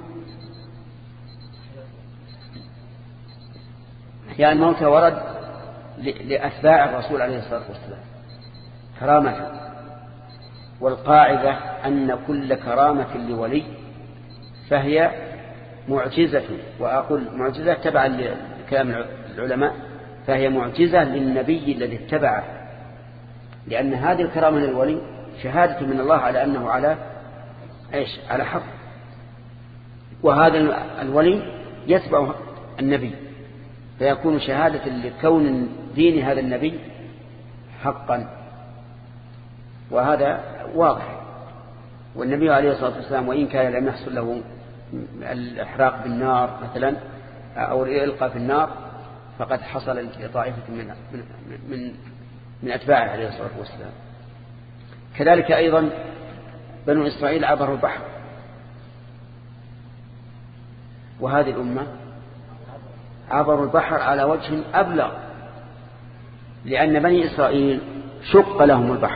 يعني الموت ورد لأتباع الرسول عليه الصلاة والسلام كرامة، والقاعدة أن كل كرامة لولي فهي معجزة، وأقول معجزة تبعا لكلام العلماء فهي معجزة للنبي الذي اتبعه، لأن هذه الكرامة للولي شهادة من الله على أنه على إيش على حق، وهذا الولي يتبع النبي فيكون شهادة لكون دين هذا النبي حقا، وهذا واضح. والنبي عليه الصلاة والسلام وإن كان لم يحصل له الإحراق بالنار مثلا أو الإلقاء في النار فقد حصل لطائفة من من من, من أتباعه عليه الصلاة والسلام. كذلك أيضا بنو إسرائيل عبروا البحر، وهذه الأمة عبروا البحر على وجه أبلغ، لأن بني إسرائيل شق لهم البحر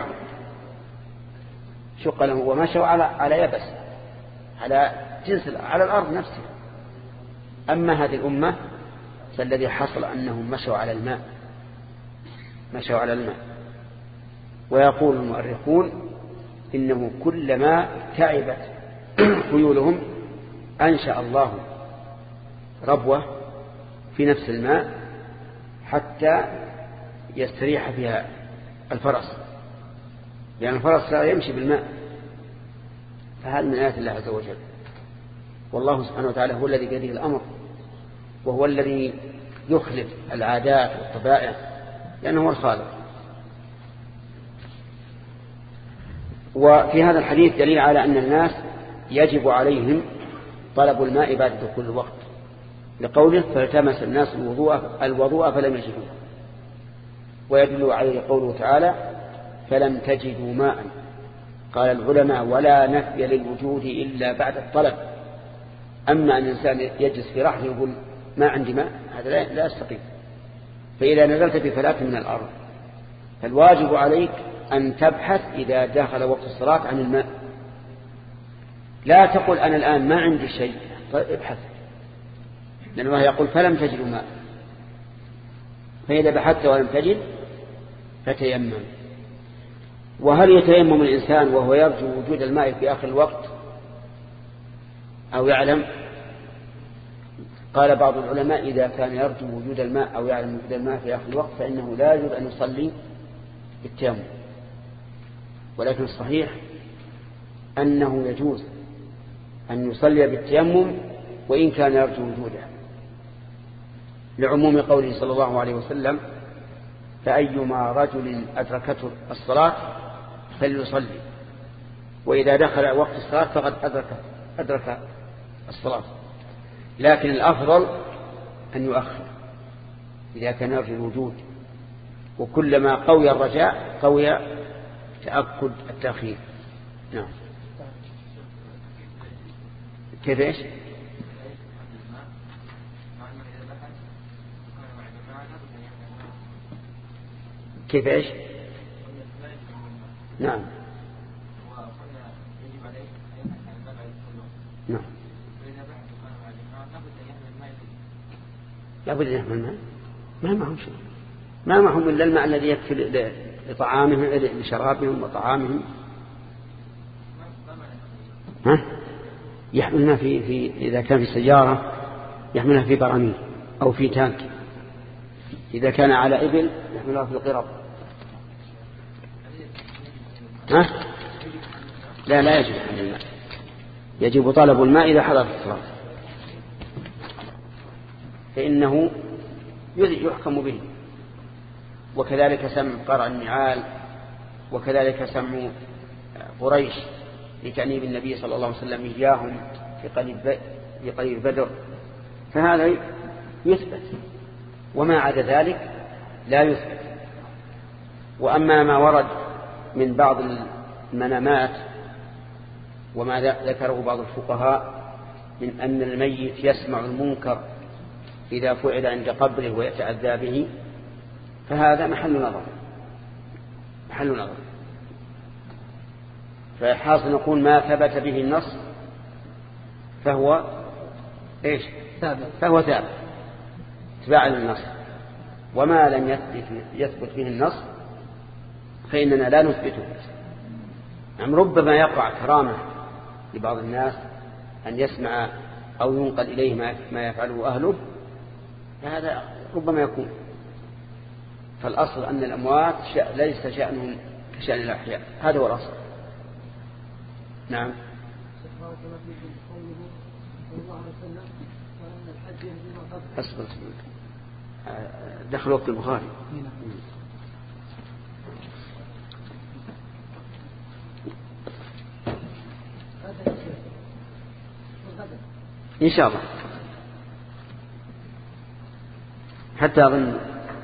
شق لهم ومشوا على على يبس على جنس على الأرض نفسها. أما هذه الأمة فالذي حصل أنهم مشوا على الماء مشوا على الماء ويقول المؤرخون إنه كلما تعبت خيولهم أنشأ الله ربوة في نفس الماء حتى يستريح فيها الفرس، لأن الفرس لا يمشي بالماء. فهذا من آيات الله عز وجل. والله سبحانه وتعالى هو الذي بيده الأمر، وهو الذي يخلف العادات والطبائع لأنه هو الخالق. وفي هذا الحديث دليل على أن الناس يجب عليهم طلب الماء بعد دخول الوقت، لقوله فالتمس الناس الوضوء الوضوء فلم يجدوه. ويدل عليه قوله تعالى فلم تجدوا ماء. قال العلماء ولا نفي للوجود إلا بعد الطلب. أما أن الإنسان يجلس في رحله يقول ما عندي ماء، هذا لا يستقيم. فإذا نزلت بفلاة من الأرض فالواجب عليك أن تبحث إذا دخل وقت الصلاة عن الماء. لا تقول أنا الآن ما عندي شيء، طيب ابحث، لأن الله يقول فلم تجدوا ماء. فإذا بحثت ولم تجد فتيمم. وهل يتيمم الإنسان وهو يرجو وجود الماء في آخر الوقت أو يعلم؟ قال بعض العلماء إذا كان يرجو وجود الماء أو يعلم وجود الماء في آخر الوقت فإنه لا يجوز أن يصلي بالتيمم. ولكن الصحيح أنه يجوز أن يصلي بالتيمم وإن كان يرجو وجوده، لعموم قوله صلى الله عليه وسلم فأيما رجل أدركته الصلاة فليصلي، وإذا دخل وقت الصلاة فقد أدرك, أدرك الصلاة. لكن الأفضل أن يؤخر إذا كان يرجو الوجود، وكلما قوي الرجاء قوي تأكد التأخير. نعم. كيف إيش؟ كيف إيش؟ نعم نعم لابد أن يحمل الماء. ما معهم شيء، ما معهم إلا الماء الذي يكفي لطعامهم لشرابهم وطعامهم. ها؟ يحملنا في في إذا كان في سيارة يحملها في براميل أو في تانك. إذا كان على إبل يحملها في القرب. ها؟ لا لا يجب حمل الماء، يجب طلب الماء إذا حضرت الصلاة، فإنه يحكم به. وكذلك سمع قرع النعال، وكذلك سمع قريش لتأنيب النبي صلى الله عليه وسلم إياهم في قليل بدر، فهذا يثبت، وما عدا ذلك لا يثبت. وأما ما ورد من بعض المنامات وما ذكره بعض الفقهاء من أن الميت يسمع المنكر إذا فعل عند قبره ويتأذى به، فهذا محل نظر محل نظر فحاصل نقول ما ثبت به النص فهو إيش؟ ثابت. فهو ثابت اتباعا للنص. وما لم يثبت, يثبت به النص فإننا لا نثبته. نعم ربما يقع كرامة لبعض الناس أن يسمع أو ينقل إليه ما يفعله أهله، فهذا ربما يكون. فالأصل أن الأموات ليس شأنهم كشأن الأحياء، هذا هو الأصل. نعم. أصبر دخل وقت البخاري. إن شاء الله حتى أظن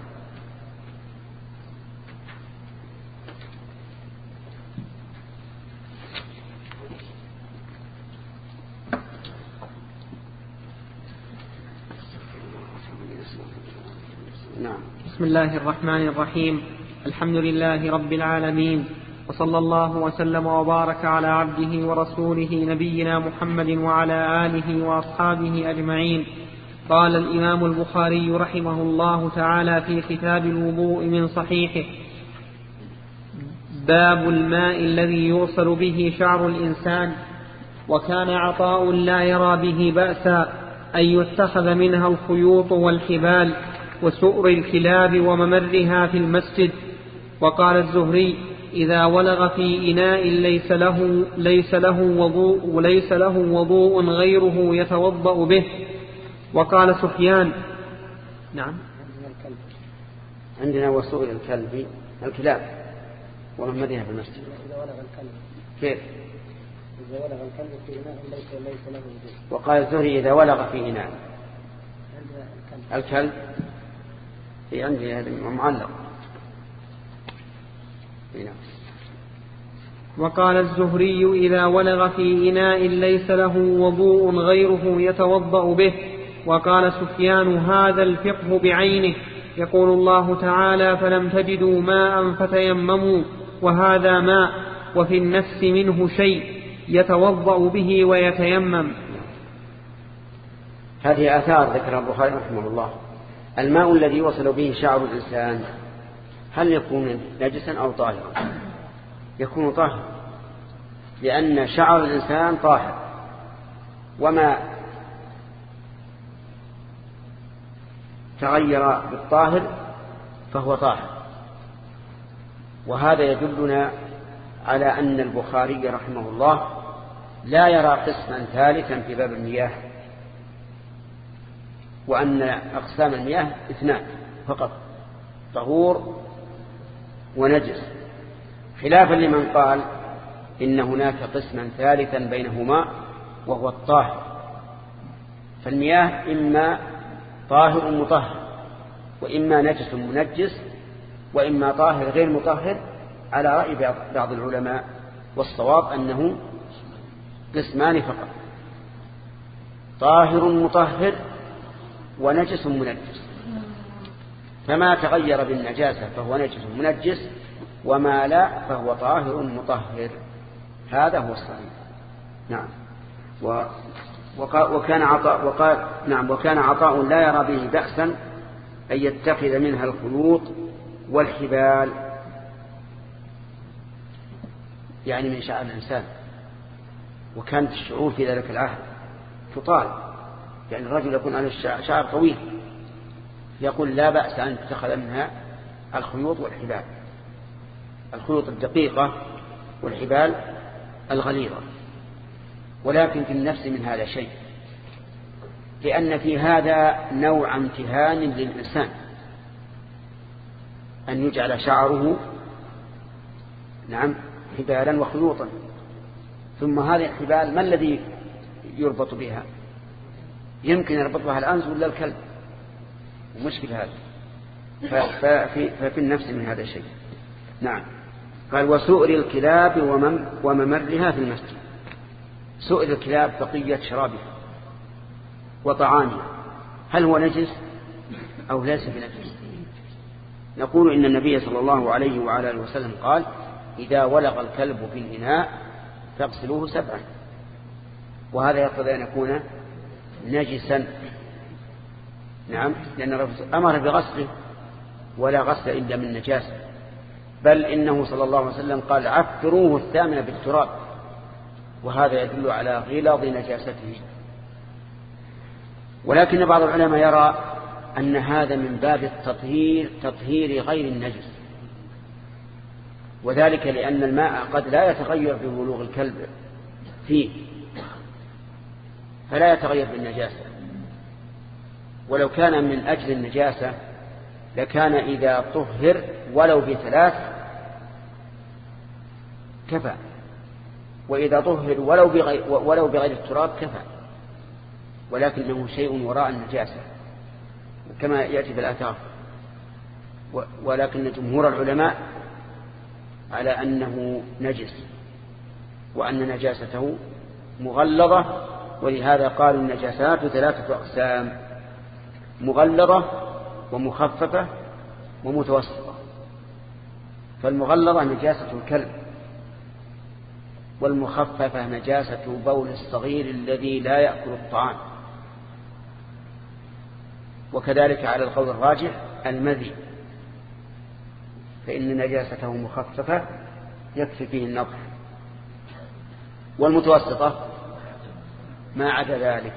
نعم. بسم الله الرحمن الرحيم. الحمد لله رب العالمين، وصلى الله وسلم وبارك على عبده ورسوله نبينا محمد وعلى آله وأصحابه أجمعين. قال الإمام البخاري رحمه الله تعالى في كتاب الوضوء من صحيحه: باب الماء الذي يوصل به شعر الإنسان. وكان عطاء لا يرى به بأسا أن يتخذ منها الخيوط والحبال وسؤر الكلاب وممرها في المسجد. وقال الزهري: إذا ولغ في إناء ليس له ليس له وضوء وليس له وضوء غيره يتوضأ به. وقال سفيان: نعم عندنا وسؤر الكلب الكلاب وممرها في المسجد. كيف؟ إذا ولغ الكلب في إناء ليس ليس له وجود. وقال الزهري إذا ولغ في إناء الكلب في عندي هذا معلق. وقال الزهري إذا ولغ في إناء ليس له وضوء غيره يتوضأ به. وقال سفيان هذا الفقه بعينه. يقول الله تعالى فلم تجدوا ماء فتيمموا وهذا ماء وفي النفس منه شيء يتوضأ به ويتيمم. هذه آثار ذكرها البخاري رحمه الله. الماء الذي وصل به شعر الإنسان هل يكون نجسا أو طاهرا؟ يكون طاهرا، لأن شعر الإنسان طاهر، وما تغير بالطاهر فهو طاهر. وهذا يدلنا على أن البخاري رحمه الله لا يرى قسما ثالثا في باب المياه، وأن أقسام المياه اثنان فقط، طهور ونجس، خلافا لمن قال إن هناك قسما ثالثا بينهما وهو الطاهر. فالمياه إما طاهر مطهر، وإما نجس منجس، وإما طاهر غير مطهر، على رأي بعض العلماء، والصواب أنه قسمان فقط، طاهر مطهر ونجس منجس. فما تغير بالنجاسة فهو نجس منجس، وما لا فهو طاهر مطهر. هذا هو الصحيح. نعم. و وكان عطاء وقال نعم وكان عطاء لا يرى به بأسا أن يتخذ منها الخيوط والحبال، يعني من شعر الإنسان. وكانت الشعور في ذلك العهد تطال، يعني الرجل يكون على شعر طويل، يقول لا بأس أن تتخذ منها الخيوط والحبال، الخيوط الدقيقة والحبال الغليظة. ولكن في النفس من هذا شيء، لأن في هذا نوع امتهان للإنسان، أن يجعل شعره نعم حبالا وخيوطا. ثم هذه الحبال ما الذي يربط بها؟ يمكن يربط بها الأنز ولا الكلب، ومشكل هذا. ففي, ففي النفس من هذا شيء. نعم. قال وسؤر الكلاب وممرها في المسجد. سؤر الكلاب بقية شرابها وطعامها، هل هو نجس أو ليس بنجس؟ نقول إن النبي صلى الله عليه وعلى آله وسلم قال إذا ولغ الكلب في الإناء فاغسلوه سبعا، وهذا يقتضي أن يكون نجسا. نعم، لأن الرسول أمر بغسله ولا غسل إلا من نجاسة، بل إنه صلى الله عليه وسلم قال عفروه الثامنة بالتراب، وهذا يدل على غلظ نجاسته. ولكن بعض العلماء يرى أن هذا من باب التطهير، تطهير غير النجس، وذلك لأن الماء قد لا يتغير ببلوغ الكلب فيه، فلا يتغير بالنجاسة. ولو كان من أجل النجاسة لكان إذا طهر ولو بثلاث كفى، وإذا طهر ولو بغير, ولو بغير التراب كفى، ولكنه شيء وراء النجاسة كما يأتي في الآثار. ولكن جمهور العلماء على أنه نجس، وأن نجاسته مغلظة، ولهذا قالوا النجاسات ثلاثة أقسام: مغلظة ومخففة ومتوسطة. فالمغلظة نجاسة الكلب، والمخففة نجاسة بول الصغير الذي لا يأكل الطعام. وكذلك على القول الراجح المذي، فإن نجاسته مخففة يكفي فيه النضح. والمتوسطة ما عدا ذلك.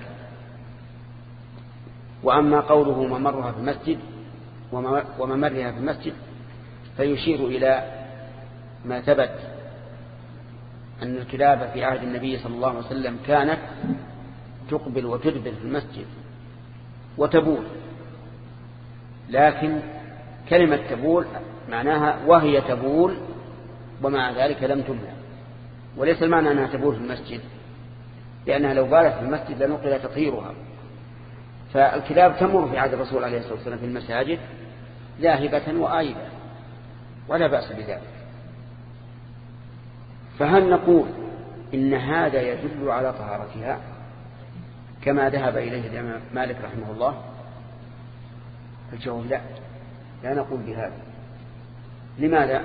وأما قوله ممرها في المسجد وممرها في المسجد فيشير إلى ما ثبت أن الكلاب في عهد النبي صلى الله عليه وسلم كانت تقبل وتدبر في المسجد وتبول، لكن كلمة تبول معناها وهي تبول، ومع ذلك لم تمنع، وليس المعنى أنها تبول في المسجد، لأنها لو بالت في المسجد لنقل تطهيرها. فالكلاب تمر في عهد الرسول عليه الصلاة والسلام في المساجد ذاهبة وآيبة ولا بأس بذلك. فهل نقول إن هذا يدل على طهارتها كما ذهب إليه الإمام مالك رحمه الله؟ الجواب لا، لا نقول بهذا. لماذا؟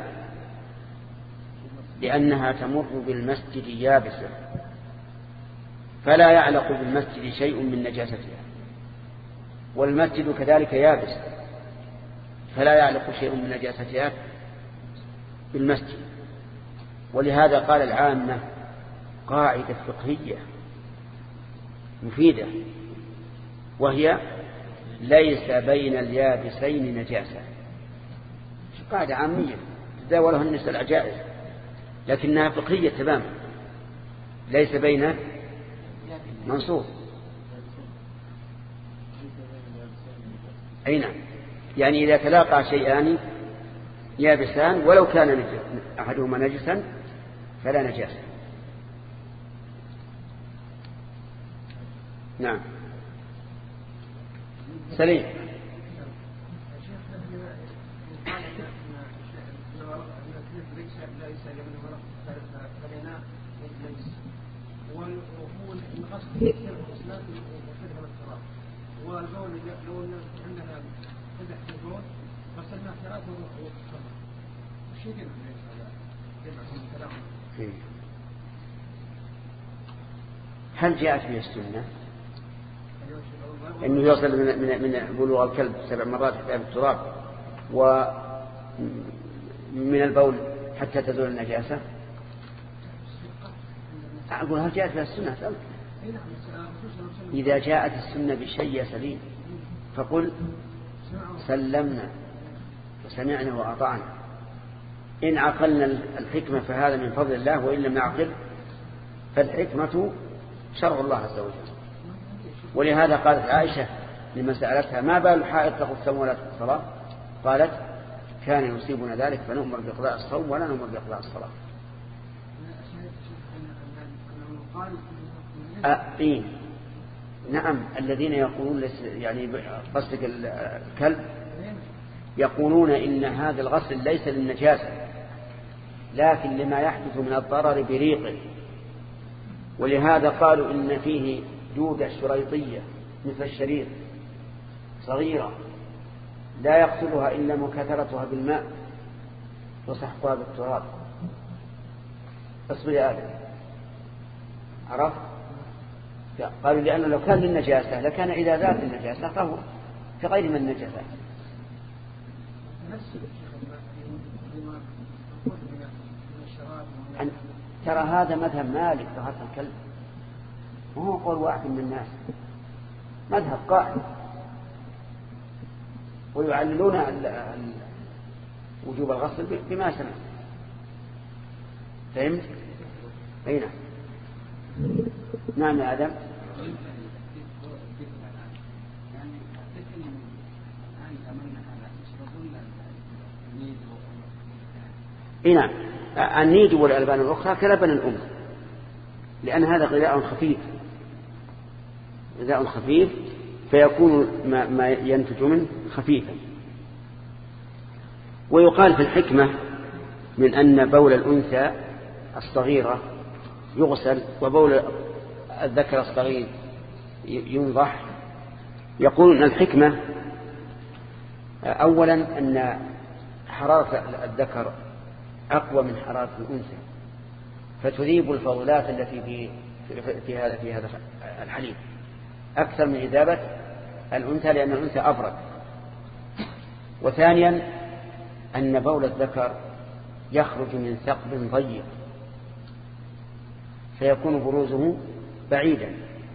لأنها تمر بالمسجد يابسة، فلا يعلق بالمسجد شيء من نجاستها، والمسجد كذلك يابس فلا يعلق شيء من نجاستها بالمسجد. ولهذا قال العامة قاعدة فقهية مفيدة، وهي ليس بين اليابسين نجاسة. قاعدة عامية تداولها الناس العجائز، لكنها فقهية تماما. ليس بين منصوب أي نعم، يعني إذا تلاقى شيئان يابسان ولو كان أحدهما نجسا فلا نجاسة. نعم سليم. والبول لو عندنا قدح في البول غسلنا ثلاث وصلنا الشيء كده ليس. هل جاءت به السنة أنه يصل من من من بلوغ الكلب سبع مرات حتى بالتراب ومن البول حتى تزول النجاسة؟ أقول هل جاءت به السنة؟ سألت. إذا جاءت السنة بشيء سليم فقل سلمنا وسمعنا وأطعنا. إن عقلنا الحكمة فهذا من فضل الله، وإن لم نعقل فالحكمة شرع الله عز وجل. ولهذا قالت عائشة لمن سألتها ما بال الحائض تقضي الصوم ولا تقضي الصلاة؟ قالت كان يصيبنا ذلك فنؤمر بقضاء الصوم ولا نؤمر بقضاء الصلاة. أه نعم، الذين يقولون يعني قصدك الكلب يقولون إن هذا الغسل ليس للنجاسة لكن لما يحدث من الضرر بريقه، ولهذا قالوا إن فيه دودة شريطية مثل الشريط صغيرة لا يقتلها إلا مكاثرتها بالماء وسحقها بالتراب. اصبر يا آدم، عرفت؟ قالوا لأنه لو كان للنجاسة لكان إذا ذات النجاسة فهو كغير من النجاسة. ترى هذا مذهب مالك طهارة الكلب، وهو قول واحد من الناس، مذهب قائم، ويعللون وجوب الغسل بما سمع. فهمت؟ أي نعم. نعم يا آدم. اي نعم، النيد والألبان الأخرى كلبن الأم، لأن هذا غذاء خفيف غذاء خفيف فيكون ما, ما ينتج منه خفيفا. ويقال في الحكمة من أن بول الأنثى الصغيرة يغسل وبول الذكر الصغير ينضح. يقول أن الحكمة أولا أن حرارة الذكر أقوى من حرارة الأنثى فتذيب الفضلات التي في في هذا في هذا الحليب أكثر من إذابة الأنثى، لأن الأنثى أبرد. وثانيا أن بول الذكر يخرج من ثقب ضيق فيكون بروزه بعيدا،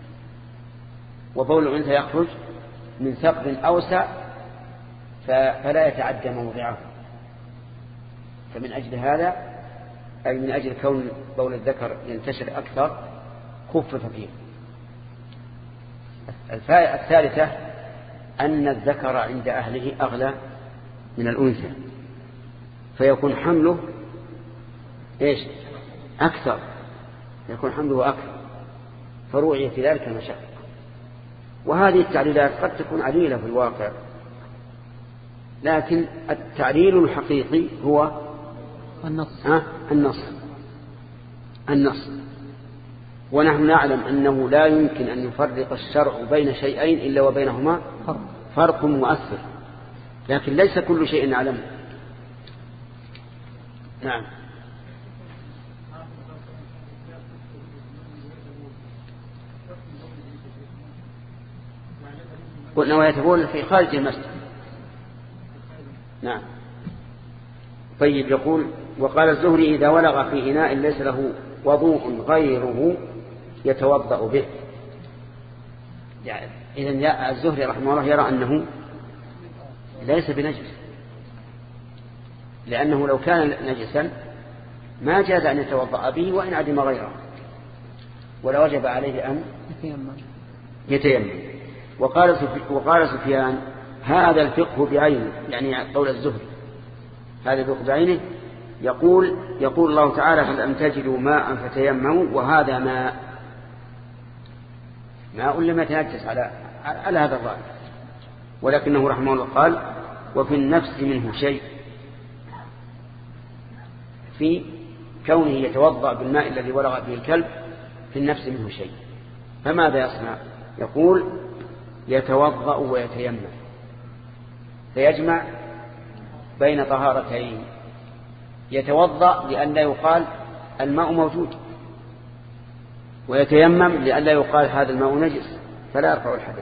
وبول الأنثى يخرج من ثقب أوسع فلا يتعدى موضعه. فمن أجل هذا أي من أجل كون بول الذكر ينتشر أكثر خفف فيه. الثالثة أن الذكر عند أهله أغلى من الأنثى فيكون حمله إيش أكثر يكون حمله أكثر، فروعي في ذلك المشقة. وهذه التعليلات قد تكون عليلة في الواقع، لكن التعليل الحقيقي هو النص. ها النص النص ونحن نعلم أنه لا يمكن أن يفرق الشرع بين شيئين إلا وبينهما فرق مؤثر، لكن ليس كل شيء نعلمه. نعم. قلنا يتبول في خارج المسجد. نعم. طيب، يقول وقال الزهري إذا ولغ في إناء ليس له وضوء غيره يتوضأ به. يعني إذن الزهري رحمه الله يرى أنه ليس بنجس، لأنه لو كان نجسا ما جاز أن يتوضأ به وإن عدم غيره، ولا وجب عليه أن يتيمم. وقال وقال سفيان هذا الفقه بعينه، يعني قول الزهري هذا الفقه بعينه. يقول يقول الله تعالى فلم تجدوا ماء فتيمموا، وهذا ماء ماء لم يتنجس على على هذا الظاهر، ولكنه رحمه الله قال وفي النفس منه شيء، في كونه يتوضأ بالماء الذي ولغ به الكلب في النفس منه شيء. فماذا يصنع؟ يقول يتوضأ ويتيمم، فيجمع بين طهارتين. يتوضأ لأن لا يقال الماء موجود، ويتيمم لأن لا يقال هذا الماء نجس فلا يرفع الحدث.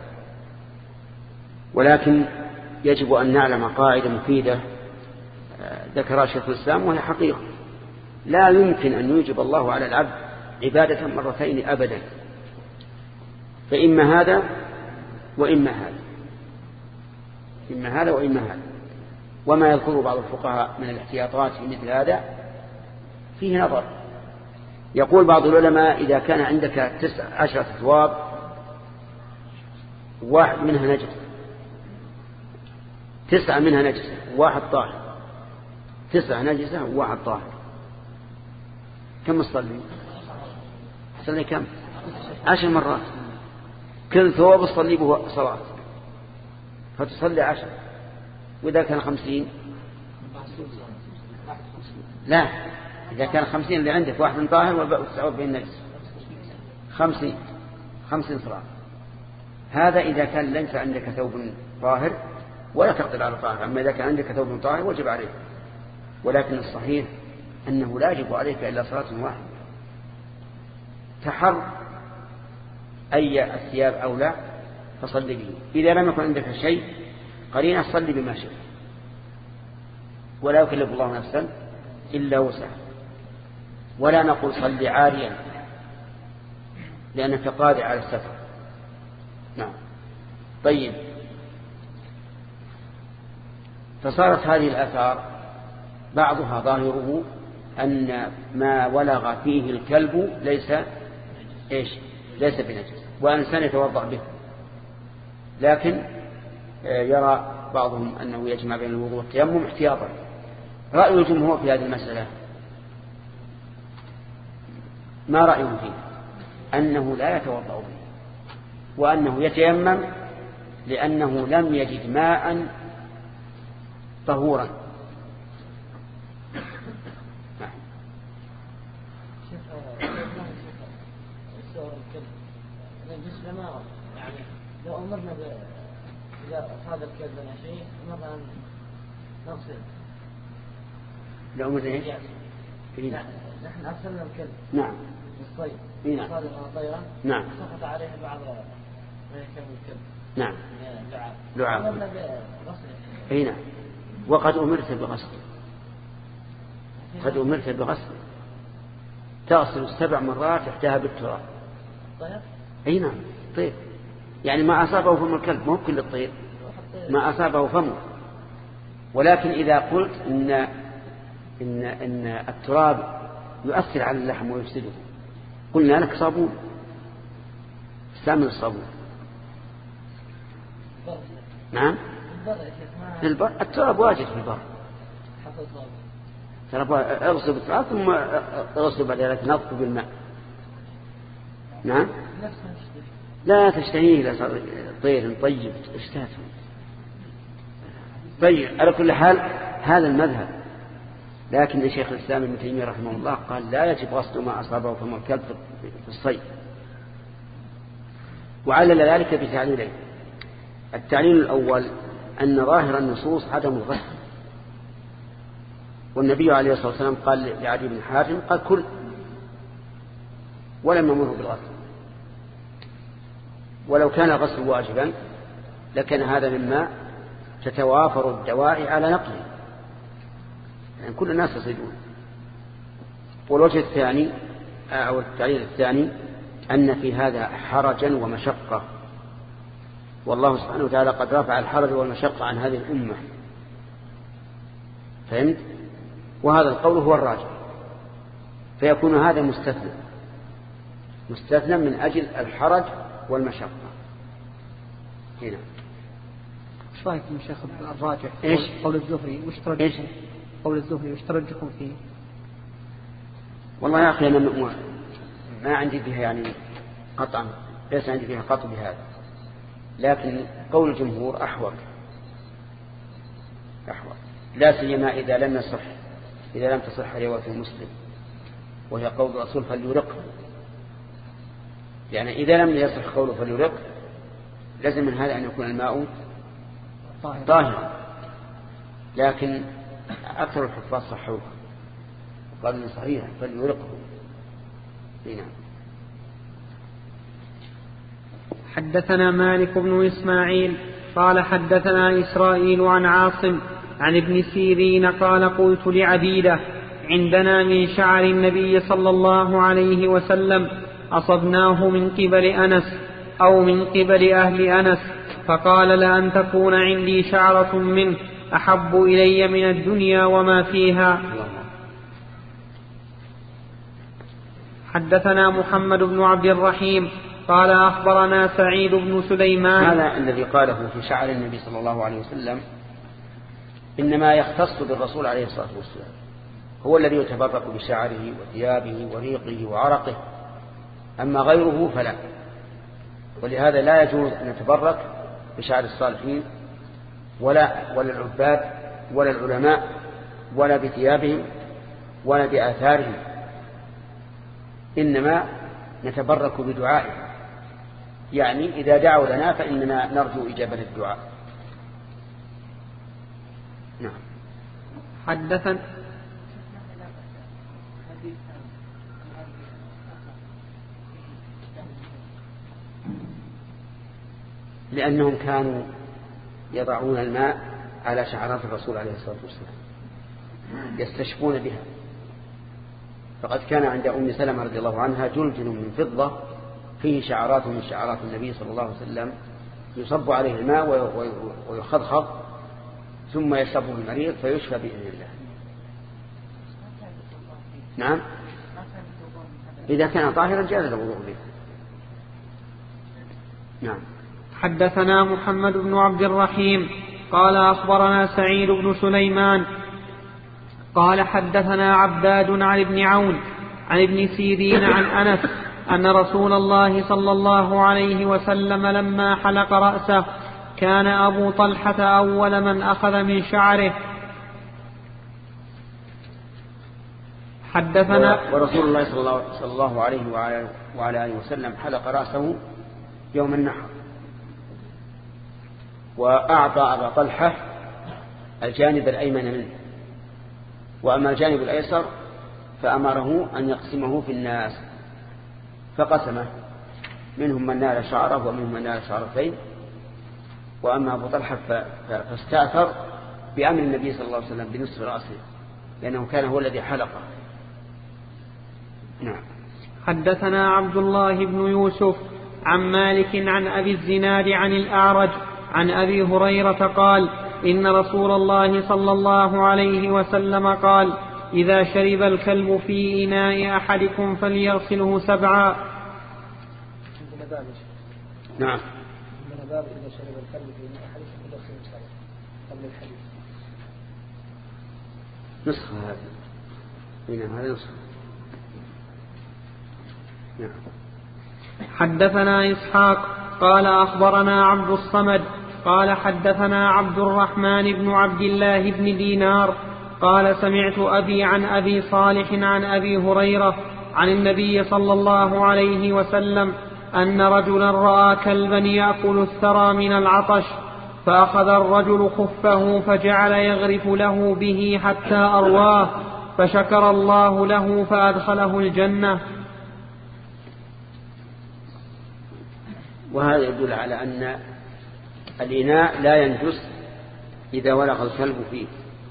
ولكن يجب أن نعلم قاعدة مفيدة ذكرها شيخ الإسلام، وهي حقيقة: لا يمكن أن يوجب الله على العبد عبادة مرتين أبدا، فإما هذا وإما هذا، إما هذا وإما هذا. وما يذكر بعض الفقهاء من الاحتياطات في مثل هذا فيه نظر. يقول بعض العلماء إذا كان عندك تسع عشرة ثواب واحد منها نجس، تسعة منها نجسة وواحد طاهر، تسعة نجسة وواحد طاهر، كم تصلي؟ تصلي كم؟ عشر مرات، كل ثوب تصلي به صلاة، فتصلي عشر. وإذا كان خمسين لا، إذا كان خمسين اللي عندك واحد طاهر وتسعود بين نجس، خمسين خمسين صلاة. هذا إذا كان ليس عندك ثوب طاهر ولا تقدر على طاهر. أما إذا كان عندك ثوب طاهر وجب عليك، ولكن الصحيح أنه لا يجب عليك إلا صلاة واحدة. تحر أي الثياب أو لا فصل به. إذا لم يكن عندك شيء قرينة صلي بما شئت، ولا يكلف الله نفسا إلا وسعها. ولا نقول صلي عاريا لأنك قادر على السفر. نعم. طيب، فصارت هذه الآثار بعضها ظاهره أن ما ولغ فيه الكلب ليس إيش ليس بنجس، وإنسان يتوضأ به. لكن يرى بعضهم أنه يجمع بين الوضوء والتيمم احتياطا. رأي الجمهور في هذه المسألة ما رأيهم فيه؟ أنه لا يتوضأ به، وأنه يتيمم لأنه لم يجد ماء طهورا. يعني لو أمرنا إذا أصاب الكلب لنا شيء أمرنا أن نغسل. لو أمرنا إيش؟ نحن أرسلنا الكلب. نعم. بالصيد. نعم. صادق طيرا. نعم. سقط عليه بعض ما يكمل الكلب. نعم. لعاب. لعاب. أمرنا بغسل. أي نعم. وقد أمرت بغسل. قد أمرت بغسل. تغسل السبع مرات احتاها بالتراب. طيب. أي نعم. طيب. يعني ما أصابه فم الكلب، مو كل الطير ما أصابه فمه. ولكن إذا قلت إن إن إن التراب يؤثر على اللحم ويفسده، قلنا لك صابون، استعمل الصابون. نعم. البر التراب واجد في البر. ترى اغسل بالتراب ثم اغسل بعد ذلك نظف بالماء. نعم لا تشتهيه إلى طير طيب اشتهته. طيب على كل حال هذا المذهب، لكن شيخ الإسلام ابن تيمية رحمه الله قال لا يجب غسل ما أصابه فم الكلب في الصيد، وعلل ذلك بتعليلين. التعليل الأول أن ظاهر النصوص عدم الغسل، والنبي عليه الصلاة والسلام قال لعدي بن حاتم قال كل، ولم يأمره بالغسل، ولو كان الغسل واجبا لكان هذا مما تتوافر الدواعي على نقله، يعني كل الناس يصيدون. والوجه الثاني أو التعليل الثاني أن في هذا حرجا ومشقة، والله سبحانه وتعالى قد رفع الحرج والمشقة عن هذه الأمة، فهمت؟ وهذا القول هو الراجح، فيكون هذا مستثنى مستثنى من أجل الحرج والمشقة. هنا ايش رايكم يا شيخ الراجح؟ ايش قول الزهري وش ترجحون؟ قول الزهري وش ترجحون فيه؟ والله يا اخي انا ما عندي فيها يعني قطعا، ليس عندي فيها قطع بهذا، لكن قول الجمهور احوط احوط، لا سيما اذا لم يصح اذا لم تصح روايه مسلم، وهي قول الرسول فليرق. يعني اذا لم يصح قوله فليرق لازم من هذا ان يكون الماء طاهرا، لكن أكثر الحفاظ صحوه قالوا إنه صحيح فليرقه. هنا حدثنا مالك بن إسماعيل قال حدثنا إسرائيل عن عاصم عن ابن سيرين قال قلت لعبيدة عندنا من شعر النبي صلى الله عليه وسلم أصبناه من قبل أنس أو من قبل أهل أنس، فقال لأن تكون عندي شعرة منه أحب إلي من الدنيا وما فيها. حدثنا محمد بن عبد الرحيم قال أخبرنا سعيد بن سليمان. هذا الذي قاله في شعر النبي صلى الله عليه وسلم إنما يختص بالرسول عليه الصلاة والسلام، هو الذي يتبرك بشعره وثيابه وريقه وعرقه، أما غيره فلا. ولهذا لا يجوز أن يتبرك بشعر الصالحين ولا ولا العباد ولا العلماء ولا بثيابهم ولا بآثارهم، إنما نتبرك بدعائهم، يعني إذا دعوا لنا فإننا نرجو إجابة الدعاء. نعم. حدثنا لأنهم كانوا يضعون الماء على شعرات الرسول عليه الصلاة والسلام يستشفون بها، فقد كان عند أم سلمة رضي الله عنها جلجل من فضة فيه شعرات من شعرات النبي صلى الله عليه وسلم يصب عليه الماء ويخضخض ثم يشربه المريض فيشفى بإذن الله. نعم، إذا كان طاهرا جاز الوضوء به. نعم. حدثنا محمد بن عبد الرحيم قال أخبرنا سعيد بن سليمان قال حدثنا عباد عن ابن عون عن ابن سيرين عن أنس أن رسول الله صلى الله عليه وسلم لما حلق رأسه كان أبو طلحة أول من أخذ من شعره. حدثنا ورسول الله صلى الله عليه وعلى آله وسلم حلق رأسه يوم النحر، وأعطى أبا طلحة الجانب الأيمن منه، وأما الجانب الأيسر فأمره أن يقسمه في الناس فقسمه، منهم من نال شعره ومنهم من نال شعرتين، وأما أبو طلحة فاستأثر بأمر النبي صلى الله عليه وسلم بنصف رأسه لأنه كان هو الذي حلقه. نعم. حدثنا عبد الله بن يوسف عن مالك عن أبي الزناد عن الأعرج عن أبي هريرة قال إن رسول الله صلى الله عليه وسلم قال إذا شرب الكلب في إناء أحدكم فليغسله سبعا. نعم. باب إذا شرب الكلب في إناء أحدكم فليغسله سبعا قبل الحديث. نسخة هذه. نعم هذا نسخة. نعم. حدثنا إسحاق قال أخبرنا عبد الصمد قال حدثنا عبد الرحمن بن عبد الله بن دينار قال سمعت أبي عن أبي صالح عن أبي هريرة عن النبي صلى الله عليه وسلم أن رجلا رأى كلبا يأكل الثرى من العطش فأخذ الرجل خفه فجعل يغرف له به حتى أرواه فشكر الله له فأدخله الجنة. وهذا يدل على أن الإناء لا ينجس إذا ولغ الكلب فيه،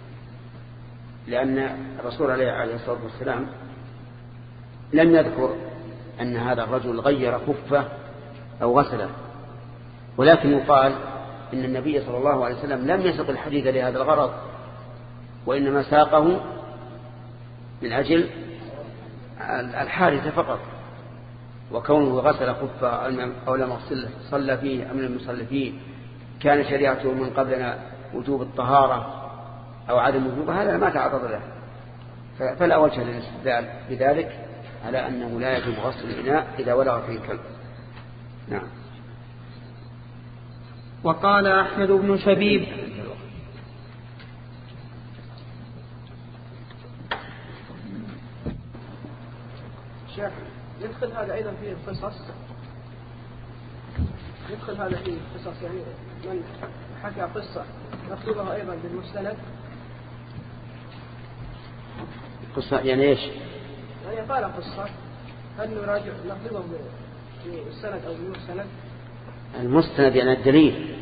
لأن الرسول عليه الصلاة والسلام لم يذكر أن هذا الرجل غير خفه أو غسله، ولكن يقال إن النبي صلى الله عليه وسلم لم يسق الحديث لهذا الغرض، وإنما ساقه من أجل الحادثة فقط، وكونه غسل خفه أو لم يغسله صلى فيه أم لم يصلي فيه كان شريعته من قبلنا وجوب الطهارة أو عدم وجوبها، هذا ما تعرض له، فلا وجه للاستدلال بذلك على أنه لا يجب غسل الإناء إذا ولغ فيه الكلب. نعم. وقال أحمد بن شبيب شيخ يدخل هذا أيضا فيه القصص، يدخل هذا فيه القصص، يعني من حكى قصة نكتبها أيضا بالمستند. قصة يعني إيش؟ يعني قال قصة هل نراجع نكتبه بالسند أو بالمستند؟ المستند يعني الدليل،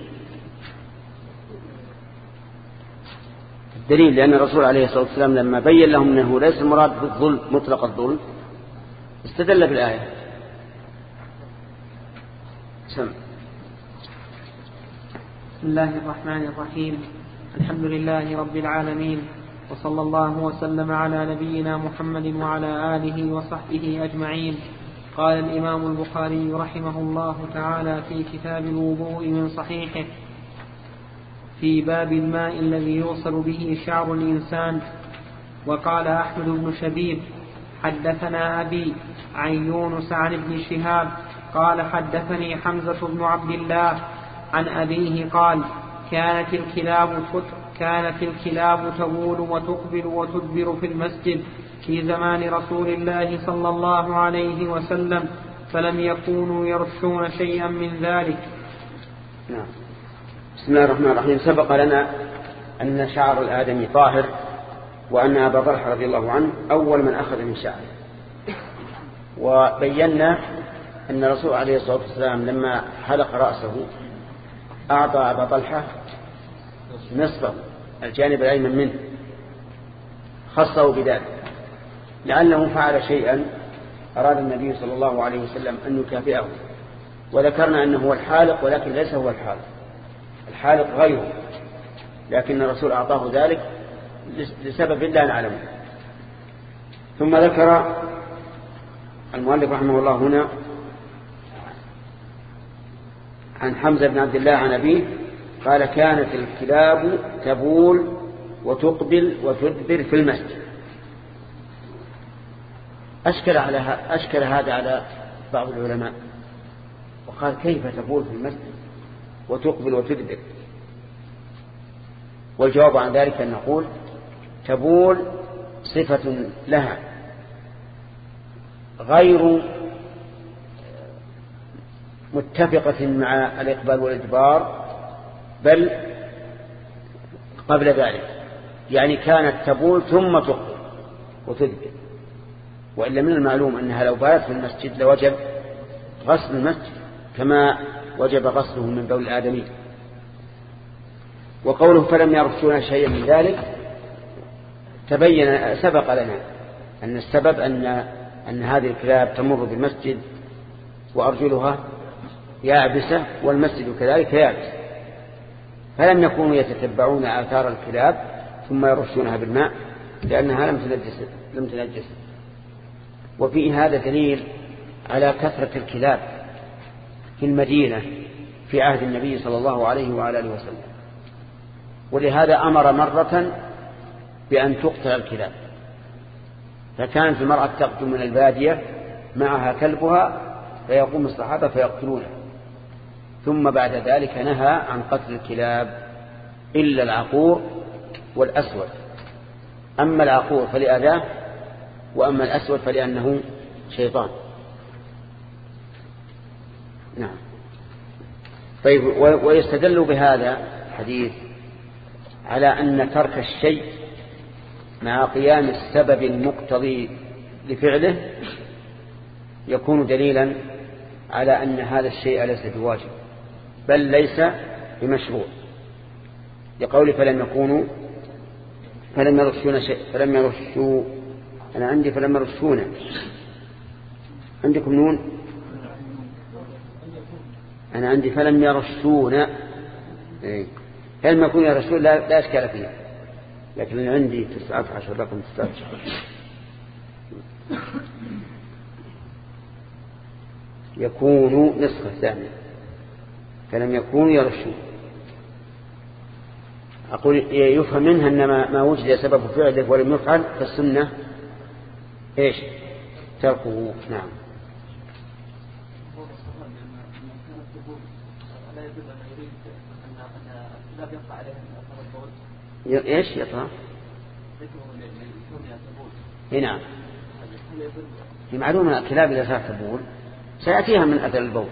الدليل لأن الرسول عليه الصلاة والسلام لما بين لهم أنه ليس المراد بالظلم مطلق الظلم استدل بالآية. سمع. بسم الله الرحمن الرحيم. الحمد لله رب العالمين، وصلى الله وسلم على نبينا محمد وعلى آله وصحبه أجمعين. قال الإمام البخاري رحمه الله تعالى في كتاب الوضوء من صحيحه في باب الماء الذي يوصل به شعر الإنسان. وقال أحمد بن شبيب حدثنا أبي عن يونس عن ابن شهاب قال حدثني حمزة بن عبد الله عن أبيه قال كانت الكلاب كانت الكلاب تبول وتقبل وتدبر في المسجد في زمان رسول الله صلى الله عليه وسلم فلم يكونوا يرشون شيئا من ذلك. نعم. بسم الله الرحمن الرحيم. سبق لنا أن شعر الآدمي طاهر، وأن أبا طلحة رضي الله عنه أول من أخذ من شعره، وبينا أن الرسول عليه الصلاة والسلام لما حلق رأسه أعطى أبا طلحة نصفه الجانب الأيمن منه، خصه بذلك لعله فعل شيئا أراد النبي صلى الله عليه وسلم أن يكافئه. وذكرنا أنه هو الحالق، ولكن ليس هو الحالق، الحالق غيره، لكن الرسول أعطاه ذلك لسبب لا نعلمه. ثم ذكر المؤلف رحمه الله هنا عن حمزة بن عبد الله عن أبيه قال كانت الكلاب تبول وتقبل وتدبر في المسجد. أشكل, على أشكل هذا على بعض العلماء وقال كيف تبول في المسجد وتقبل وتدبر؟ والجواب عن ذلك أن نقول تبول صفة لها غير متفقة مع الإقبال والإدبار، بل قبل ذلك، يعني كانت تبول ثم تقبل وتدبر. وإلا من المعلوم أنها لو بالت في المسجد لوجب غسل المسجد كما وجب غسله من بول الآدمي. وقوله فلم يرشون شيئا من ذلك تبين سبق لنا أن السبب أن, أن هذه الكلاب تمر بالمسجد وأرجلها يابسة والمسجد كذلك يابس، فلم يكونوا يتتبعون آثار الكلاب ثم يرشونها بالماء لأنها لم تنجس, لم تنجس. وفي هذا دليل على كثرة الكلاب في المدينة في عهد النبي صلى الله عليه وعلى آله وسلم، ولهذا أمر مرة بأن تقتل الكلاب، فكانت المرأة تقدم من البادية معها كلبها فيقوم الصحابة فيقتلونه. ثم بعد ذلك نهى عن قتل الكلاب إلا العقور والأسود. أما العقور فلأذاه، وأما الأسود فلأنه شيطان. نعم. طيب، ويستدل بهذا الحديث على أن ترك الشيء مع قيام السبب المقتضي لفعله يكون دليلا على أن هذا الشيء ليس بواجب بل ليس بمشروع، لقول فلم يكونوا فلم يرشون شيء فلم يرشوا. أنا عندي فلم يرشون، عندكم نون؟ أنا عندي فلم يرشون. إيه. فلم يكونوا يرشون لا, لا أشكال فيها، لكن عندي تسعة عشر لكم تسعة عشر. يكونوا نسخة ثانية، فلم يكونوا يرشون. أقول يفهم منها أن ما وجد سبب فعله ولم يفعل فالسنة إيش؟ تركه. نعم. إيش يطلع؟ نعم. في معلومة الكلاب إذا صارت تبول سيأتيها من أثر البول.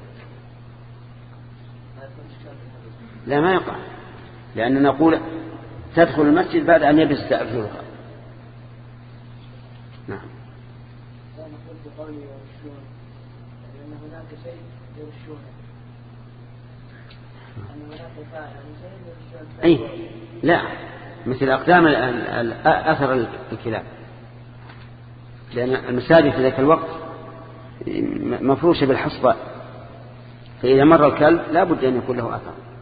لا، ما يقع، لأننا نقول تدخل المسجد بعد أن يبس أرجلها. نعم. لأن هناك شيء يرشونه، أن هناك فاعل شيء يرشونه. أي لا، مثل أقدام أثر الكلاب، لأن المساجد في ذاك الوقت مفروشة بالحصبة، فإذا مر الكلب لا بد أن يكون له أثر.